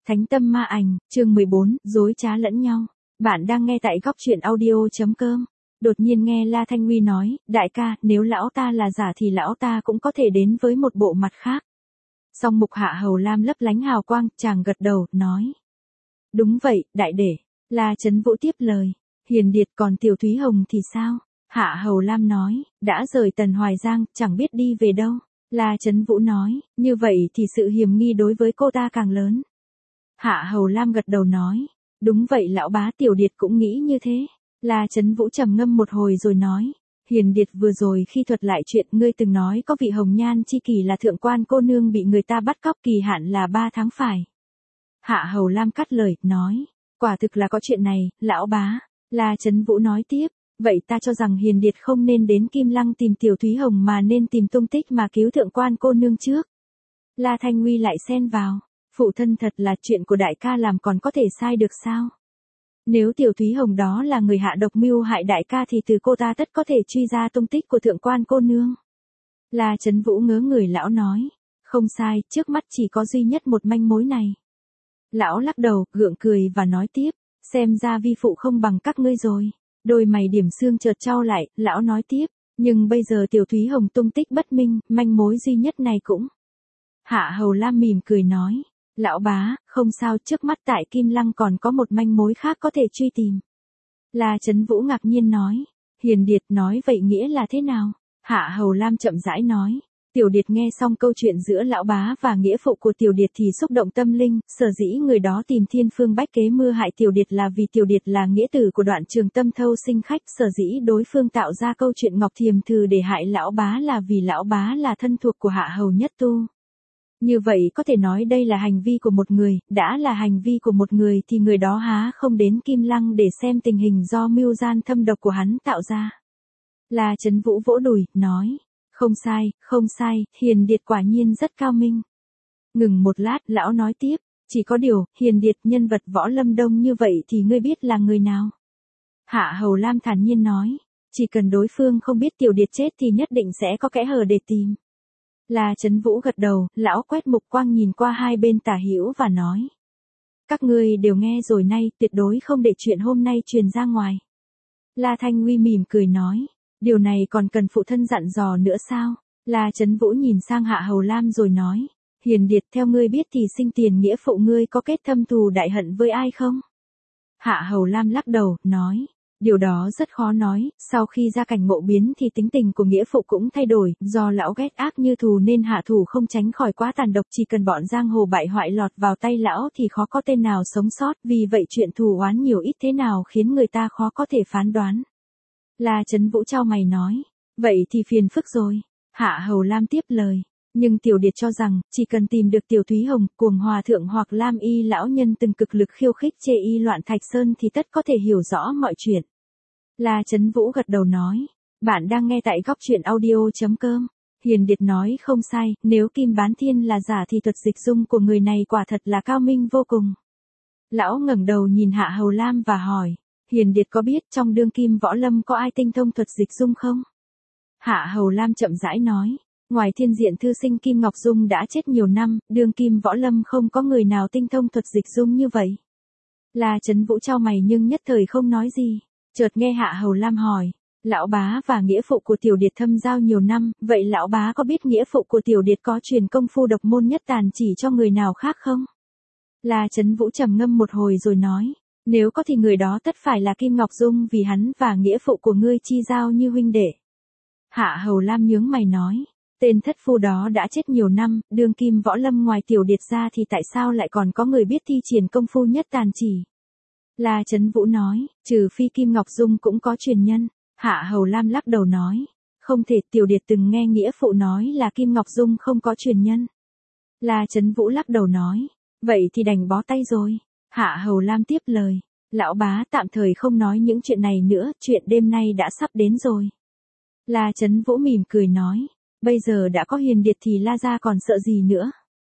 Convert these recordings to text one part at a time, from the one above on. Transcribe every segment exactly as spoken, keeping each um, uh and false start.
Thánh tâm ma ảnh, chương mười bốn, dối trá lẫn nhau. Bạn đang nghe tại góc truyện audio.com. Đột nhiên nghe La Thanh Huy nói, đại ca, nếu lão ta là giả thì lão ta cũng có thể đến với một bộ mặt khác. Song mục Hạ Hầu Lam lấp lánh hào quang, chàng gật đầu, nói. Đúng vậy, đại đệ. La Chấn Vũ tiếp lời. Hiền Điệt còn Tiểu Thúy Hồng thì sao? Hạ Hầu Lam nói, đã rời Tần Hoài Giang, chẳng biết đi về đâu. La Chấn Vũ nói, như vậy thì sự hiềm nghi đối với cô ta càng lớn. Hạ Hầu Lam gật đầu nói, đúng vậy lão bá, Tiểu Điệt cũng nghĩ như thế. La Chấn Vũ trầm ngâm một hồi rồi nói, Hiền Điệt vừa rồi khi thuật lại chuyện ngươi từng nói có vị hồng nhan chi kỳ là thượng quan cô nương bị người ta bắt cóc, kỳ hạn là ba tháng phải. Hạ Hầu Lam cắt lời, nói, quả thực là có chuyện này, lão bá. La Chấn Vũ nói tiếp, vậy ta cho rằng Hiền Điệt không nên đến Kim Lăng tìm Tiểu Thúy Hồng mà nên tìm tung tích mà cứu thượng quan cô nương trước. La Thanh Huy lại xen vào, phụ thân thật là chuyện của đại ca làm còn có thể sai được sao? Nếu Tiểu Thúy Hồng đó là người hạ độc mưu hại đại ca thì từ cô ta tất có thể truy ra tung tích của thượng quan cô nương. La Chấn Vũ ngớ người, lão nói, không sai, trước mắt chỉ có duy nhất một manh mối này. Lão lắc đầu, gượng cười và nói tiếp, xem ra vi phụ không bằng các ngươi rồi. Đôi mày điểm xương chợt trao lại, lão nói tiếp, nhưng bây giờ Tiểu Thúy Hồng tung tích bất minh, manh mối duy nhất này cũng. Hạ Hầu Lam mỉm cười nói, lão bá, không sao, trước mắt tại Kim Lăng còn có một manh mối khác có thể truy tìm. La Chấn Vũ ngạc nhiên nói, Hiền Điệt nói vậy nghĩa là thế nào? Hạ Hầu Lam chậm rãi nói, Tiểu Điệt nghe xong câu chuyện giữa lão bá và nghĩa phụ của Tiểu Điệt thì xúc động tâm linh, sở dĩ người đó tìm Thiên Phương Bách Kế mưu hại Tiểu Điệt là vì Tiểu Điệt là nghĩa tử của Đoạn Trường Tâm Thâu sinh khách, sở dĩ đối phương tạo ra câu chuyện Ngọc Thiềm Thừ để hại lão bá là vì lão bá là thân thuộc của Hạ Hầu Nhất Tu. Như vậy có thể nói đây là hành vi của một người, đã là hành vi của một người thì người đó há không đến Kim Lăng để xem tình hình do mưu gian thâm độc của hắn tạo ra. La Chấn Vũ vỗ đùi, nói, không sai, không sai, Hiền Điệt quả nhiên rất cao minh. Ngừng một lát, lão nói tiếp, chỉ có điều, Hiền Điệt nhân vật võ lâm đông như vậy thì ngươi biết là người nào? Hạ Hầu Lam thản nhiên nói, chỉ cần đối phương không biết Tiểu Điệt chết thì nhất định sẽ có kẽ hở để tìm. La Chấn Vũ gật đầu, lão quét mục quang nhìn qua hai bên tả hữu và nói. Các ngươi đều nghe rồi nay, tuyệt đối không để chuyện hôm nay truyền ra ngoài. La Thanh Huy mỉm cười nói, điều này còn cần phụ thân dặn dò nữa sao? La Chấn Vũ nhìn sang Hạ Hầu Lam rồi nói, Hiền Điệt theo ngươi biết thì sinh tiền nghĩa phụ ngươi có kết thâm thù đại hận với ai không? Hạ Hầu Lam lắc đầu, nói. Điều đó rất khó nói, sau khi ra cảnh ngộ biến thì tính tình của nghĩa phụ cũng thay đổi, do lão ghét ác như thù nên hạ thủ không tránh khỏi quá tàn độc, chỉ cần bọn giang hồ bại hoại lọt vào tay lão thì khó có tên nào sống sót, vì vậy chuyện thù oán nhiều ít thế nào khiến người ta khó có thể phán đoán. La Chấn Vũ chau mày nói, vậy thì phiền phức rồi. Hạ Hầu Lam tiếp lời, nhưng Tiểu Điệt cho rằng, chỉ cần tìm được Tiểu Thúy Hồng, Cuồng Hòa Thượng hoặc Lam Y lão nhân từng cực lực khiêu khích chê y loạn Thạch Sơn thì tất có thể hiểu rõ mọi chuyện. La Chấn Vũ gật đầu nói, bạn đang nghe tại góc truyện audio.com. Hiền Điệt nói không sai, nếu Kim Bán Thiên là giả thì thuật dịch dung của người này quả thật là cao minh vô cùng. Lão ngẩng đầu nhìn Hạ Hầu Lam và hỏi, Hiền Điệt có biết trong đương kim võ lâm có ai tinh thông thuật dịch dung không? Hạ Hầu Lam chậm rãi nói, ngoài Thiên Diện thư sinh Kim Ngọc Dung đã chết nhiều năm, đương kim võ lâm không có người nào tinh thông thuật dịch dung như vậy. La Chấn Vũ chau mày nhưng nhất thời không nói gì. Chợt nghe Hạ Hầu Lam hỏi, lão bá và nghĩa phụ của Tiểu Điệt thâm giao nhiều năm, vậy lão bá có biết nghĩa phụ của Tiểu Điệt có truyền công phu độc môn nhất tàn chỉ cho người nào khác không? La Chấn Vũ trầm ngâm một hồi rồi nói, nếu có thì người đó tất phải là Kim Ngọc Dung vì hắn và nghĩa phụ của ngươi chi giao như huynh đệ. Hạ Hầu Lam nhướng mày nói, tên thất phu đó đã chết nhiều năm, đương kim võ lâm ngoài Tiểu Điệt ra thì tại sao lại còn có người biết thi triển công phu nhất tàn chỉ? La Chấn Vũ nói, trừ phi Kim Ngọc Dung cũng có truyền nhân. Hạ Hầu Lam lắc đầu nói, không thể, Tiểu Điệt từng nghe nghĩa phụ nói là Kim Ngọc Dung không có truyền nhân. La Chấn Vũ lắc đầu nói, vậy thì đành bó tay rồi. Hạ Hầu Lam tiếp lời, lão bá tạm thời không nói những chuyện này nữa, chuyện đêm nay đã sắp đến rồi. La Chấn Vũ mỉm cười nói, bây giờ đã có Hiền Điệt thì La gia còn sợ gì nữa?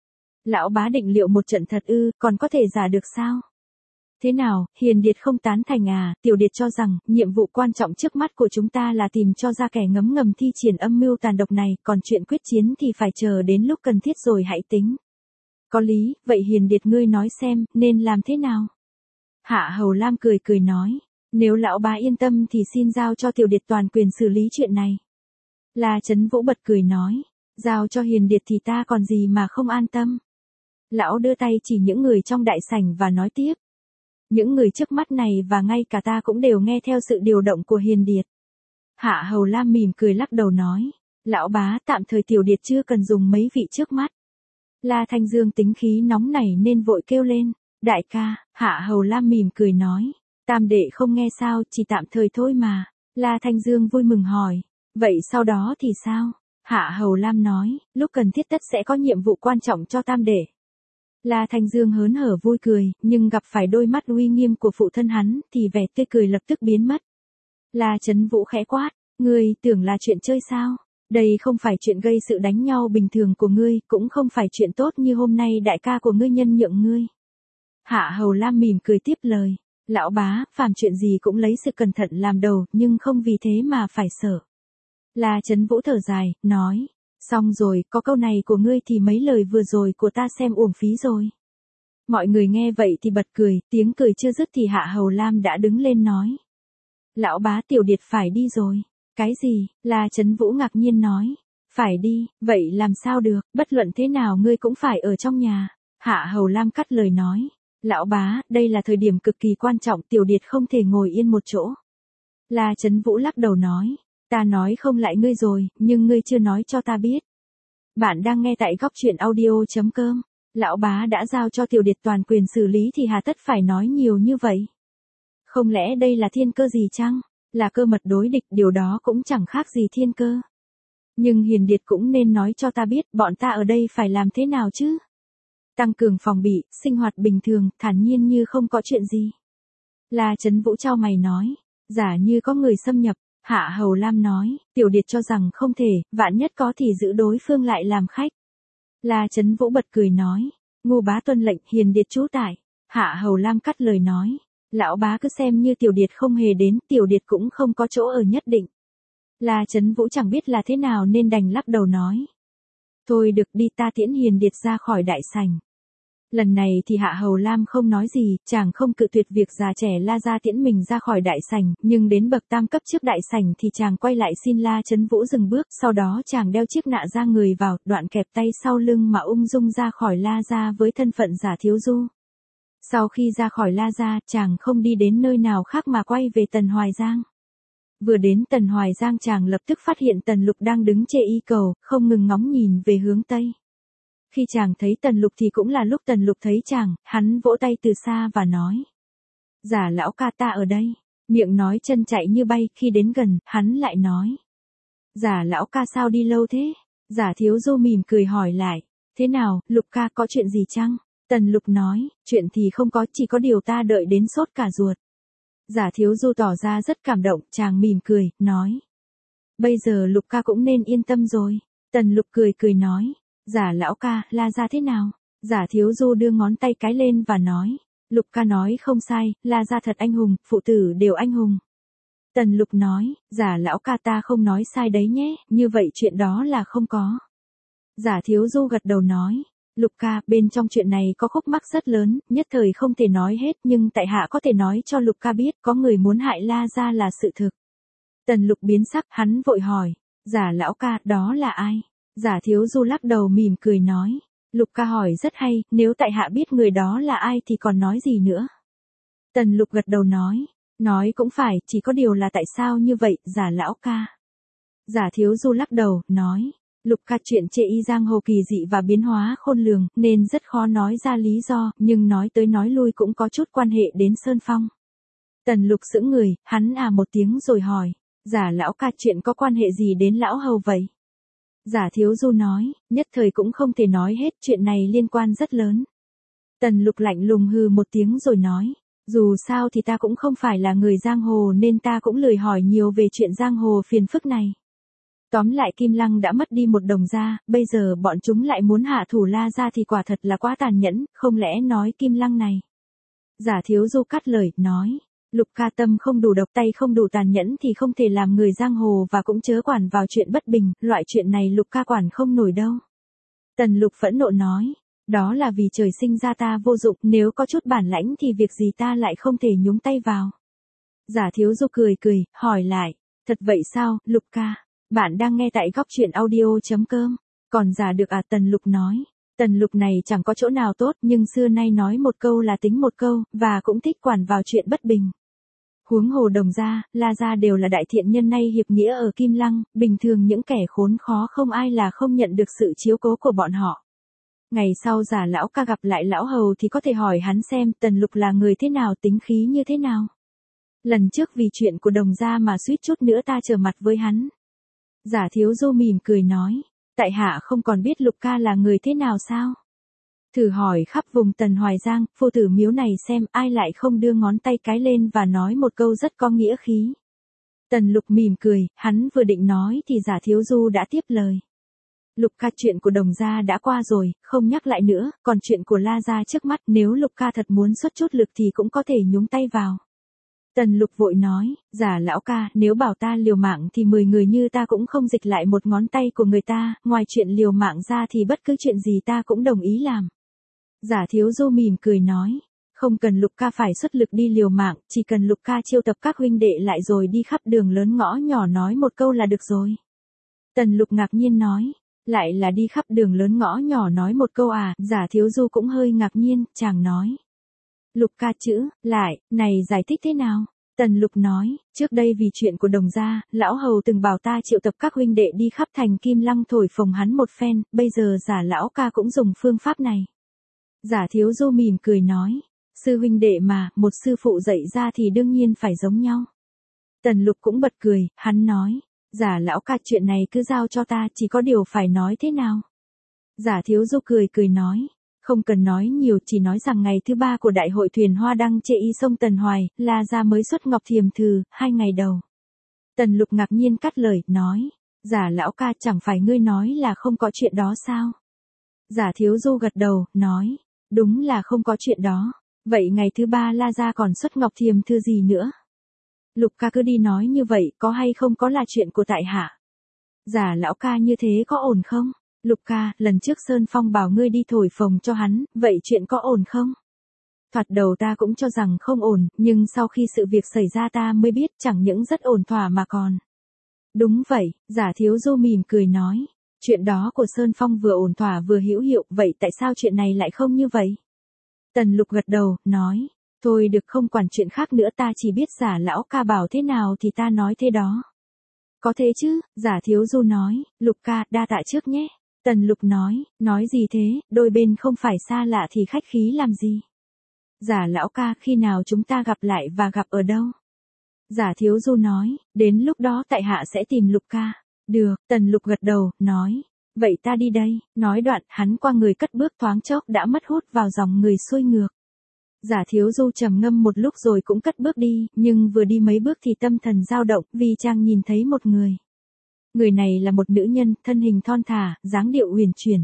Lão bá định liệu một trận thật ư, còn có thể giả được sao? Thế nào, Hiền Điệt không tán thành à? Tiểu Điệt cho rằng, nhiệm vụ quan trọng trước mắt của chúng ta là tìm cho ra kẻ ngấm ngầm thi triển âm mưu tàn độc này, còn chuyện quyết chiến thì phải chờ đến lúc cần thiết rồi hãy tính. Có lý, vậy Hiền Điệt ngươi nói xem, nên làm thế nào? Hạ Hầu Lam cười cười nói, nếu lão bá yên tâm thì xin giao cho Tiểu Điệt toàn quyền xử lý chuyện này. La Chấn Vũ bật cười nói, giao cho Hiền Điệt thì ta còn gì mà không an tâm. Lão đưa tay chỉ những người trong đại sảnh và nói tiếp. Những người trước mắt này và ngay cả ta cũng đều nghe theo sự điều động của Hiền Điệt. Hạ Hầu Lam mỉm cười lắc đầu nói, lão bá tạm thời Tiểu Điệt chưa cần dùng mấy vị trước mắt. La Thanh Dương tính khí nóng nảy nên vội kêu lên, đại ca. Hạ Hầu Lam mỉm cười nói, tam đệ không nghe sao, chỉ tạm thời thôi mà. La Thanh Dương vui mừng hỏi, vậy sau đó thì sao? Hạ Hầu Lam nói, lúc cần thiết tất sẽ có nhiệm vụ quan trọng cho tam đệ. La Thanh Dương hớn hở vui cười, nhưng gặp phải đôi mắt uy nghiêm của phụ thân hắn, thì vẻ tươi cười lập tức biến mất. La Chấn Vũ khẽ quát, ngươi tưởng là chuyện chơi sao? Đây không phải chuyện gây sự đánh nhau bình thường của ngươi, cũng không phải chuyện tốt như hôm nay đại ca của ngươi nhân nhượng ngươi. Hạ Hầu Lam mỉm cười tiếp lời, lão bá, phàm chuyện gì cũng lấy sự cẩn thận làm đầu, nhưng không vì thế mà phải sợ. La Chấn Vũ thở dài, nói, xong rồi, có câu này của ngươi thì mấy lời vừa rồi của ta xem uổng phí rồi. Mọi người nghe vậy thì bật cười, tiếng cười chưa dứt thì Hạ Hầu Lam đã đứng lên nói. Lão bá Tiểu Điệt phải đi rồi. Cái gì? La Chấn Vũ ngạc nhiên nói. Phải đi, vậy làm sao được, bất luận thế nào ngươi cũng phải ở trong nhà. Hạ Hầu Lam cắt lời nói. Lão bá, đây là thời điểm cực kỳ quan trọng, Tiểu Điệt không thể ngồi yên một chỗ. La Chấn Vũ lắc đầu nói. Ta nói không lại ngươi rồi, nhưng ngươi chưa nói cho ta biết. Bạn đang nghe tại góc truyện audio chấm com. Lão bá đã giao cho Tiểu Điệt toàn quyền xử lý thì hà tất phải nói nhiều như vậy. Không lẽ đây là thiên cơ gì chăng? Là cơ mật đối địch, điều đó cũng chẳng khác gì thiên cơ. Nhưng Hiền Điệt cũng nên nói cho ta biết bọn ta ở đây phải làm thế nào chứ? Tăng cường phòng bị, sinh hoạt bình thường, thản nhiên như không có chuyện gì. La Chấn Vũ chau mày nói, giả như có người xâm nhập. Hạ Hầu Lam nói, Tiểu Điệt cho rằng không thể, vạn nhất có thì giữ đối phương lại làm khách. La Chấn Vũ bật cười nói, ngu bá tuân lệnh, Hiền Điệt trú tại. Hạ Hầu Lam cắt lời nói, lão bá cứ xem như Tiểu Điệt không hề đến, Tiểu Điệt cũng không có chỗ ở nhất định. La Chấn Vũ chẳng biết là thế nào nên đành lắc đầu nói. Thôi được đi, ta tiễn Hiền Điệt ra khỏi đại sảnh. Lần này thì Hạ Hầu Lam không nói gì, chàng không cự tuyệt việc già trẻ La gia tiễn mình ra khỏi đại sảnh, nhưng đến bậc tam cấp trước đại sảnh thì chàng quay lại xin La Chấn Vũ dừng bước, sau đó chàng đeo chiếc nạ ra người vào, đoạn kẹp tay sau lưng mà ung dung ra khỏi La gia với thân phận giả thiếu du. Sau khi ra khỏi La gia, chàng không đi đến nơi nào khác mà quay về Tần Hoài Giang. Vừa đến Tần Hoài Giang chàng lập tức phát hiện Tần Lục đang đứng chê y cầu, không ngừng ngóng nhìn về hướng Tây. Khi chàng thấy Tần Lục thì cũng là lúc Tần Lục thấy chàng, hắn vỗ tay từ xa và nói. Giả lão ca ta ở đây. Miệng nói chân chạy như bay, khi đến gần, hắn lại nói. Giả lão ca sao đi lâu thế? Giả thiếu du mỉm cười hỏi lại. Thế nào, Lục ca có chuyện gì chăng? Tần Lục nói, chuyện thì không có, chỉ có điều ta đợi đến sốt cả ruột. Giả thiếu du tỏ ra rất cảm động, chàng mỉm cười, nói. Bây giờ Lục ca cũng nên yên tâm rồi. Tần Lục cười cười nói. Giả lão ca, La gia thế nào? Giả thiếu du đưa ngón tay cái lên và nói. Lục ca nói không sai, La gia thật anh hùng, phụ tử đều anh hùng. Tần Lục nói, giả lão ca ta không nói sai đấy nhé, như vậy chuyện đó là không có. Giả thiếu du gật đầu nói. Lục ca, bên trong chuyện này có khúc mắc rất lớn, nhất thời không thể nói hết, nhưng tại hạ có thể nói cho Lục ca biết có người muốn hại La gia là sự thực. Tần Lục biến sắc, hắn vội hỏi. Giả lão ca, đó là ai? Giả thiếu du lắc đầu mỉm cười nói. Lục ca hỏi rất hay, nếu tại hạ biết người đó là ai thì còn nói gì nữa. Tần Lục gật đầu nói. Nói cũng phải, chỉ có điều là tại sao như vậy, giả lão ca. Giả thiếu du lắc đầu, nói. Lục ca chuyện chê y giang hồ kỳ dị và biến hóa khôn lường, nên rất khó nói ra lý do, nhưng nói tới nói lui cũng có chút quan hệ đến Sơn Phong. Tần Lục sững người, hắn à một tiếng rồi hỏi. Giả lão ca chuyện có quan hệ gì đến lão hầu vậy? Giả thiếu du nói, nhất thời cũng không thể nói hết, chuyện này liên quan rất lớn. Tần Lục lạnh lùng hừ một tiếng rồi nói, dù sao thì ta cũng không phải là người giang hồ nên ta cũng lười hỏi nhiều về chuyện giang hồ phiền phức này. Tóm lại Kim Lăng đã mất đi một đồng gia, bây giờ bọn chúng lại muốn hạ thủ La gia thì quả thật là quá tàn nhẫn, không lẽ nói Kim Lăng này. Giả thiếu du cắt lời, nói. Lục ca tâm không đủ độc, tay không đủ tàn nhẫn thì không thể làm người giang hồ và cũng chớ quản vào chuyện bất bình, loại chuyện này Lục ca quản không nổi đâu. Tần Lục phẫn nộ nói, Đó là vì trời sinh ra ta vô dụng, nếu có chút bản lãnh thì việc gì ta lại không thể nhúng tay vào. Giả Thiếu Du cười cười, hỏi lại, thật vậy sao, Lục ca? Bạn đang nghe tại góc truyện audio.com. Còn giả được à? Tần Lục nói. Tần Lục này chẳng có chỗ nào tốt, nhưng xưa nay nói một câu là tính một câu, và cũng thích quản vào chuyện bất bình. Huống hồ Đồng gia, La gia đều là đại thiện nhân nay hiệp nghĩa ở Kim Lăng, bình thường những kẻ khốn khó không ai là không nhận được sự chiếu cố của bọn họ. Ngày sau giả lão ca gặp lại lão hầu thì có thể hỏi hắn xem Tần Lục là người thế nào, tính khí như thế nào. Lần trước vì chuyện của Đồng gia mà suýt chút nữa ta trở mặt với hắn. Giả Thiếu Du mỉm cười nói, tại hạ không còn biết Lục ca là người thế nào sao? Thử hỏi khắp vùng Tần Hoài Giang, phu tử miếu này xem ai lại không đưa ngón tay cái lên và nói một câu rất có nghĩa khí. Tần Lục mỉm cười, hắn vừa định nói thì Giả Thiếu Du đã tiếp lời. Lục ca, chuyện của Đồng gia đã qua rồi, không nhắc lại nữa, còn chuyện của La gia trước mắt, nếu Lục ca thật muốn xuất chút lực thì cũng có thể nhúng tay vào. Tần Lục vội nói, Giả lão ca, nếu bảo ta liều mạng thì mười người như ta cũng không dịch lại một ngón tay của người ta, ngoài chuyện liều mạng ra thì bất cứ chuyện gì ta cũng đồng ý làm. Giả Thiếu Du mỉm cười nói, không cần Lục ca phải xuất lực đi liều mạng, chỉ cần Lục ca chiêu tập các huynh đệ lại rồi đi khắp đường lớn ngõ nhỏ nói một câu là được rồi. Tần Lục ngạc nhiên nói, lại là đi khắp đường lớn ngõ nhỏ nói một câu à? Giả Thiếu Du cũng hơi ngạc nhiên, chàng nói. Lục ca chữ, lại, này giải thích thế nào? Tần Lục nói, trước đây vì chuyện của Đồng gia, lão hầu từng bảo ta triệu tập các huynh đệ đi khắp thành Kim Lăng thổi phồng hắn một phen, bây giờ giả lão ca cũng dùng phương pháp này. Giả Thiếu Du mỉm cười nói, sư huynh đệ mà, một sư phụ dạy ra thì đương nhiên phải giống nhau. Tần Lục cũng bật cười, hắn nói, Giả lão ca, chuyện này cứ giao cho ta, chỉ có điều phải nói thế nào? Giả Thiếu Du cười cười nói, không cần nói nhiều, chỉ nói rằng ngày thứ ba của đại hội thuyền hoa đăng chê y sông Tần Hoài, La gia mới xuất ngọc thiềm thừ, hai ngày đầu. Tần Lục ngạc nhiên cắt lời, nói, Giả lão ca, chẳng phải ngươi nói là không có chuyện đó sao? Giả Thiếu Du gật đầu, nói, đúng là không có chuyện đó. Vậy ngày thứ ba La gia còn xuất ngọc thiềm thư gì nữa? Lục ca cứ đi nói như vậy, có hay không có là chuyện của tại hạ. Giả lão ca, như thế có ổn không? Lục ca, lần trước Sơn Phong bảo ngươi đi thổi phồng cho hắn, vậy chuyện có ổn không? Thoạt đầu ta cũng cho rằng không ổn, nhưng sau khi sự việc xảy ra ta mới biết chẳng những rất ổn thỏa mà còn. Đúng vậy, Giả Thiếu Du mỉm cười nói, chuyện đó của Sơn Phong vừa ổn thỏa vừa hữu hiệu, vậy tại sao chuyện này lại không như vậy? Tần Lục gật đầu, nói, thôi được, không quản chuyện khác nữa, ta chỉ biết Giả lão ca bảo thế nào thì ta nói thế đó. Có thế chứ? Giả Thiếu Du nói, Lục ca, đa tạ trước nhé. Tần Lục nói, nói gì thế, đôi bên không phải xa lạ thì khách khí làm gì. Giả lão ca, khi nào chúng ta gặp lại và gặp ở đâu? Giả Thiếu Du nói, đến lúc đó tại hạ sẽ tìm Lục ca. Được, Tần Lục gật đầu, nói, vậy ta đi đây. Nói đoạn, hắn qua người cất bước, thoáng chốc đã mất hút vào dòng người xuôi ngược. Giả Thiếu Du trầm ngâm một lúc rồi cũng cất bước đi, nhưng vừa đi mấy bước thì tâm thần dao động, vì chàng nhìn thấy một người. Người này là một nữ nhân, thân hình thon thả, dáng điệu uyển chuyển.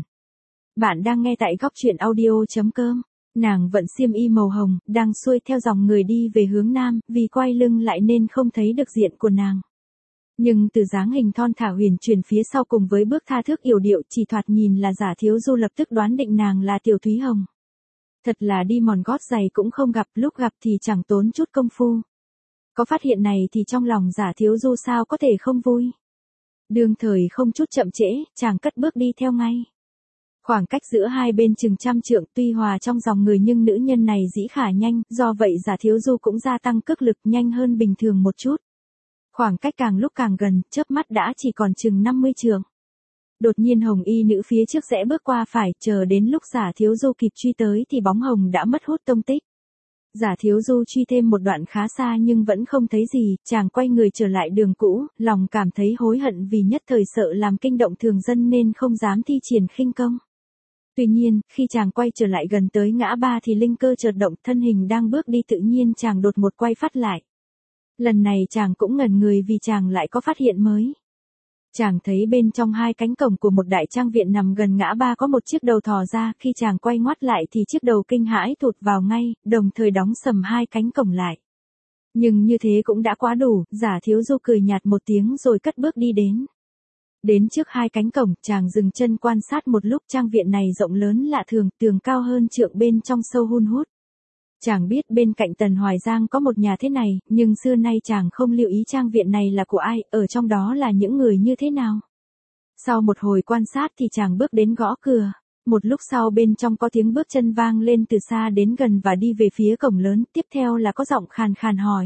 Bạn đang nghe tại góc truyện audio.com. Nàng vận xiêm y màu hồng, đang xuôi theo dòng người đi về hướng nam, vì quay lưng lại nên không thấy được diện của nàng. Nhưng từ dáng hình thon thả huyền chuyển phía sau cùng với bước tha thước yểu điệu, chỉ thoạt nhìn là Giả Thiếu Du lập tức đoán định nàng là Tiểu Thúy Hồng. Thật là đi mòn gót giày cũng không gặp, lúc gặp thì chẳng tốn chút công phu. Có phát hiện này thì trong lòng Giả Thiếu Du sao có thể không vui. Đương thời không chút chậm trễ, chàng cất bước đi theo ngay. Khoảng cách giữa hai bên chừng trăm trượng, tuy hòa trong dòng người nhưng nữ nhân này dĩ khả nhanh, do vậy Giả Thiếu Du cũng gia tăng cước lực nhanh hơn bình thường một chút. Khoảng cách càng lúc càng gần, chớp mắt đã chỉ còn chừng năm mươi trượng. Đột nhiên hồng y nữ phía trước rẽ bước qua phải, chờ đến lúc Giả Thiếu Du kịp truy tới thì bóng hồng đã mất hút tông tích. Giả Thiếu Du truy thêm một đoạn khá xa nhưng vẫn không thấy gì, chàng quay người trở lại đường cũ, lòng cảm thấy hối hận vì nhất thời sợ làm kinh động thường dân nên không dám thi triển khinh công. Tuy nhiên, khi chàng quay trở lại gần tới ngã ba thì linh cơ chợt động, thân hình đang bước đi tự nhiên chàng đột một quay phát lại. Lần này chàng cũng ngẩn người vì chàng lại có phát hiện mới. Chàng thấy bên trong hai cánh cổng của một đại trang viện nằm gần ngã ba có một chiếc đầu thò ra, khi chàng quay ngoắt lại thì chiếc đầu kinh hãi thụt vào ngay, đồng thời đóng sầm hai cánh cổng lại. Nhưng như thế cũng đã quá đủ, Giả Thiếu Du cười nhạt một tiếng rồi cất bước đi đến. Đến trước hai cánh cổng, chàng dừng chân quan sát một lúc. Trang viện này rộng lớn lạ thường, tường cao hơn trượng, bên trong sâu hun hút. Chàng biết bên cạnh Tần Hoài Giang có một nhà thế này, nhưng xưa nay chàng không lưu ý trang viện này là của ai, ở trong đó là những người như thế nào. Sau một hồi quan sát thì chàng bước đến gõ cửa. Một lúc sau bên trong có tiếng bước chân vang lên từ xa đến gần và đi về phía cổng lớn, tiếp theo là có giọng khàn khàn hỏi.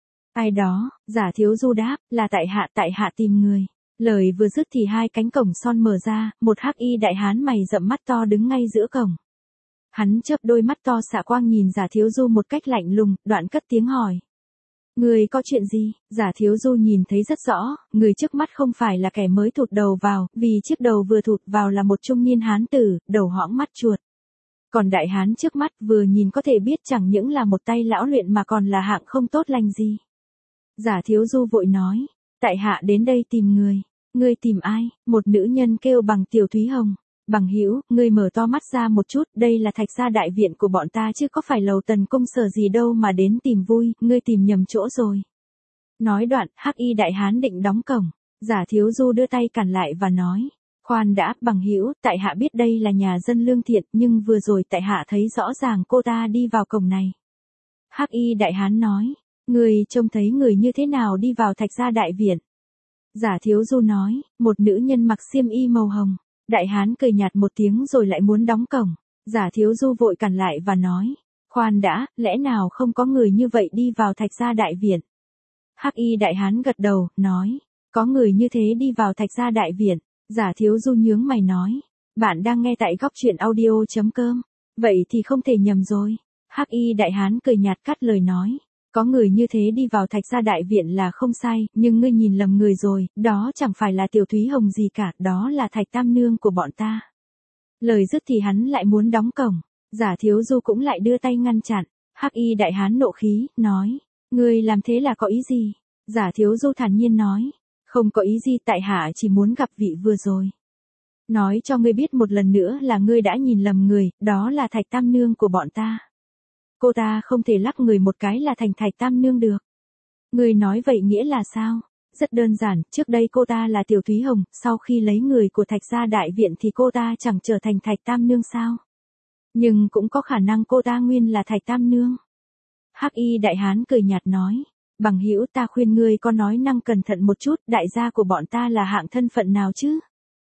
Ai đó? Giả Thiếu Du đáp, là tại hạ, tại hạ tìm người. Lời vừa dứt thì hai cánh cổng son mở ra, một hắc y đại hán mày rậm mắt to đứng ngay giữa cổng. Hắn chớp đôi mắt to xạ quang nhìn Giả Thiếu Du một cách lạnh lùng, đoạn cất tiếng hỏi. Người có chuyện gì? Giả Thiếu Du nhìn thấy rất rõ, người trước mắt không phải là kẻ mới thụt đầu vào, vì chiếc đầu vừa thụt vào là một trung niên hán tử, đầu hõng mắt chuột. Còn đại hán trước mắt vừa nhìn có thể biết chẳng những là một tay lão luyện mà còn là hạng không tốt lành gì. Giả Thiếu Du vội nói, tại hạ đến đây tìm người. Ngươi tìm ai? Một nữ nhân kêu bằng Tiểu Thúy Hồng. Bằng hữu, ngươi mở to mắt ra một chút, đây là Thạch gia đại viện của bọn ta chứ có phải lầu Tần cung sở gì đâu mà đến tìm vui, ngươi tìm nhầm chỗ rồi. Nói đoạn, hắc y đại hán định đóng cổng. Giả Thiếu Du đưa tay cản lại và nói, khoan đã, bằng hữu, tại hạ biết đây là nhà dân lương thiện, nhưng vừa rồi tại hạ thấy rõ ràng cô ta đi vào cổng này. Hắc y đại hán nói, ngươi trông thấy người như thế nào đi vào Thạch gia đại viện? Giả Thiếu Du nói, một nữ nhân mặc xiêm y màu hồng. Đại hán cười nhạt một tiếng rồi lại muốn đóng cổng. Giả Thiếu Du vội cản lại và nói, khoan đã, lẽ nào không có người như vậy đi vào Thạch gia đại viện? Hắc y đại hán gật đầu, nói, có người như thế đi vào Thạch gia đại viện. Giả Thiếu Du nhướng mày nói, bạn đang nghe tại góc truyện audio chấm com, vậy thì không thể nhầm rồi. Hắc y đại hán cười nhạt cắt lời nói, có người như thế đi vào Thạch gia đại viện là không sai, nhưng ngươi nhìn lầm người rồi, đó chẳng phải là Tiểu Thúy Hồng gì cả, đó là Thạch Tam Nương của bọn ta. Lời dứt thì hắn lại muốn đóng cổng, Giả Thiếu Du cũng lại đưa tay ngăn chặn. Hắc y đại hán nộ khí, nói, ngươi làm thế là có ý gì? Giả Thiếu Du thản nhiên nói, không có ý gì, tại hạ chỉ muốn gặp vị vừa rồi. Nói cho ngươi biết một lần nữa là ngươi đã nhìn lầm người, đó là Thạch Tam Nương của bọn ta. Cô ta không thể lắc người một cái là thành Thạch Tam Nương được. Ngươi nói vậy nghĩa là sao? Rất đơn giản, trước đây cô ta là Tiểu Thúy Hồng, sau khi lấy người của Thạch gia đại viện thì cô ta chẳng trở thành Thạch Tam Nương sao? Nhưng cũng có khả năng cô ta nguyên là Thạch Tam Nương. Hắc y đại hán cười nhạt nói, bằng hữu, ta khuyên ngươi có nói năng cẩn thận một chút, đại gia của bọn ta là hạng thân phận nào chứ?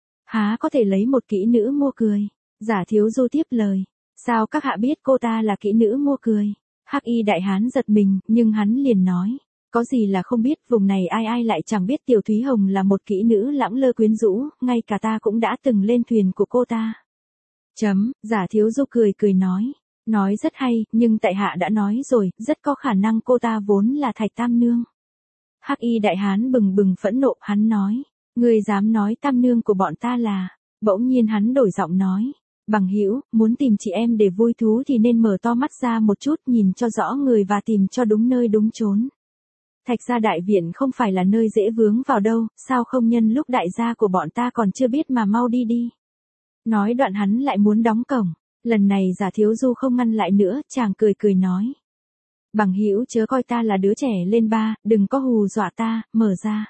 Há có thể lấy một kỹ nữ mua cười? Giả Thiếu Du tiếp lời, sao các hạ biết cô ta là kỹ nữ mua cười? Hắc y đại hán giật mình, nhưng hắn liền nói, có gì là không biết, vùng này ai ai lại chẳng biết Tiểu Thúy Hồng là một kỹ nữ lẳng lơ quyến rũ, ngay cả ta cũng đã từng lên thuyền của cô ta. Chấm, Giả Thiếu Du cười cười nói, nói rất hay, nhưng tại hạ đã nói rồi, rất có khả năng cô ta vốn là Thạch Tam Nương. Hắc y đại hán bừng bừng phẫn nộ, hắn nói, ngươi dám nói Tam Nương của bọn ta là, bỗng nhiên hắn đổi giọng nói, bằng hữu, muốn tìm chị em để vui thú thì nên mở to mắt ra một chút, nhìn cho rõ người và tìm cho đúng nơi đúng chốn. Thạch gia đại viện không phải là nơi dễ vướng vào đâu, sao không nhân lúc đại gia của bọn ta còn chưa biết mà mau đi đi. Nói đoạn hắn lại muốn đóng cổng, lần này Giả Thiếu Du không ngăn lại nữa, chàng cười cười nói. Bằng hữu chớ coi ta là đứa trẻ lên ba, đừng có hù dọa ta, mở ra.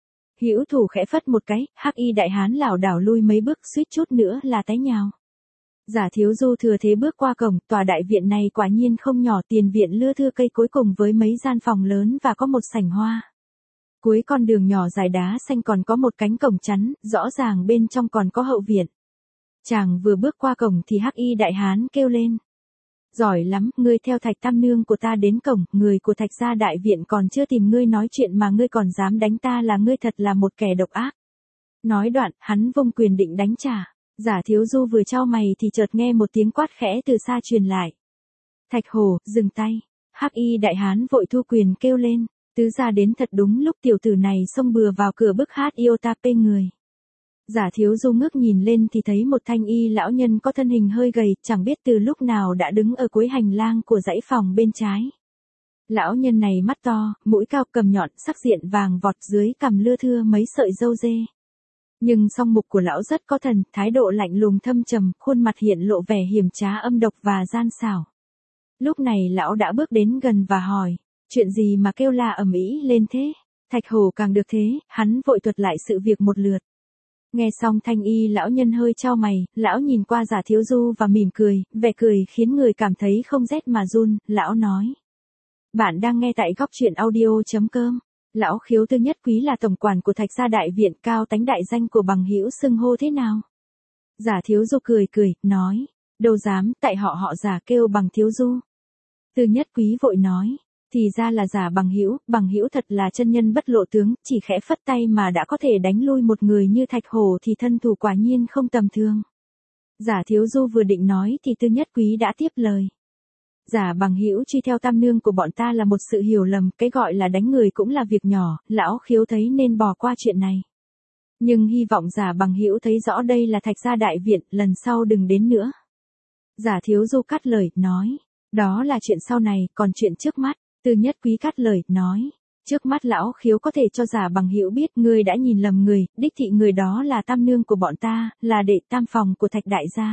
Hữu thủ khẽ phất một cái, hắc y đại hán lảo đảo lui mấy bước, suýt chút nữa là té nhào. Giả Thiếu Du thừa thế bước qua cổng, tòa đại viện này quả nhiên không nhỏ, tiền viện lưa thưa cây cối cùng với mấy gian phòng lớn và có một sảnh hoa. Cuối con đường nhỏ dài đá xanh còn có một cánh cổng chắn, rõ ràng bên trong còn có hậu viện. Chàng vừa bước qua cổng thì hắc y đại hán kêu lên. Giỏi lắm, ngươi theo Thạch Tam Nương của ta đến cổng, người của Thạch gia đại viện còn chưa tìm ngươi nói chuyện mà ngươi còn dám đánh ta, là ngươi thật là một kẻ độc ác. Nói đoạn, hắn vung quyền định đánh trả. Giả Thiếu Du vừa chau mày thì chợt nghe một tiếng quát khẽ từ xa truyền lại. Thạch Hổ, dừng tay. Hắc y đại hán vội thu quyền kêu lên, tứ gia đến thật đúng lúc, tiểu tử này xông bừa vào cửa bức hát yêu ta pê người. Giả Thiếu Du ngước nhìn lên thì thấy một thanh y lão nhân có thân hình hơi gầy, chẳng biết từ lúc nào đã đứng ở cuối hành lang của dãy phòng bên trái. Lão nhân này mắt to, mũi cao, cầm nhọn, sắc diện vàng vọt, dưới cằm lưa thưa mấy sợi râu dê. Nhưng song mục của lão rất có thần, thái độ lạnh lùng thâm trầm, khuôn mặt hiện lộ vẻ hiểm trá âm độc và gian xảo. Lúc này lão đã bước đến gần và hỏi, chuyện gì mà kêu la ầm ĩ lên thế? Thạch Hổ càng được thế, hắn vội thuật lại sự việc một lượt. Nghe xong thanh y lão nhân hơi chau mày, lão nhìn qua Giả Thiếu Du và mỉm cười, vẻ cười khiến người cảm thấy không rét mà run, lão nói. Bạn đang nghe tại góc truyện audio.com. Lão Khiếu Tư Nhất Quý là tổng quản của Thạch Gia Đại Viện, cao tánh đại danh của bằng hữu xưng hô thế nào? Giả Thiếu Du cười cười, nói. Đâu dám, tại họ họ Giả kêu bằng Thiếu Du. Tư Nhất Quý vội nói. Thì ra là Giả bằng hữu, bằng hữu thật là chân nhân bất lộ tướng, chỉ khẽ phất tay mà đã có thể đánh lui một người như Thạch Hổ thì thân thủ quả nhiên không tầm thường. Giả Thiếu Du vừa định nói thì Tư Nhất Quý đã tiếp lời. Giả bằng hữu truy theo tam nương của bọn ta là một sự hiểu lầm, cái gọi là đánh người cũng là việc nhỏ, lão Khiếu thấy nên bỏ qua chuyện này. Nhưng hy vọng Giả bằng hữu thấy rõ đây là Thạch Gia Đại Viện, lần sau đừng đến nữa. Giả Thiếu Du cắt lời, nói. Đó là chuyện sau này, còn chuyện trước mắt. Tư Nhất Quý cắt lời, nói. Trước mắt lão Khiếu có thể cho Giả bằng hữu biết ngươi đã nhìn lầm người, đích thị người đó là tam nương của bọn ta, là đệ tam phòng của Thạch Đại gia.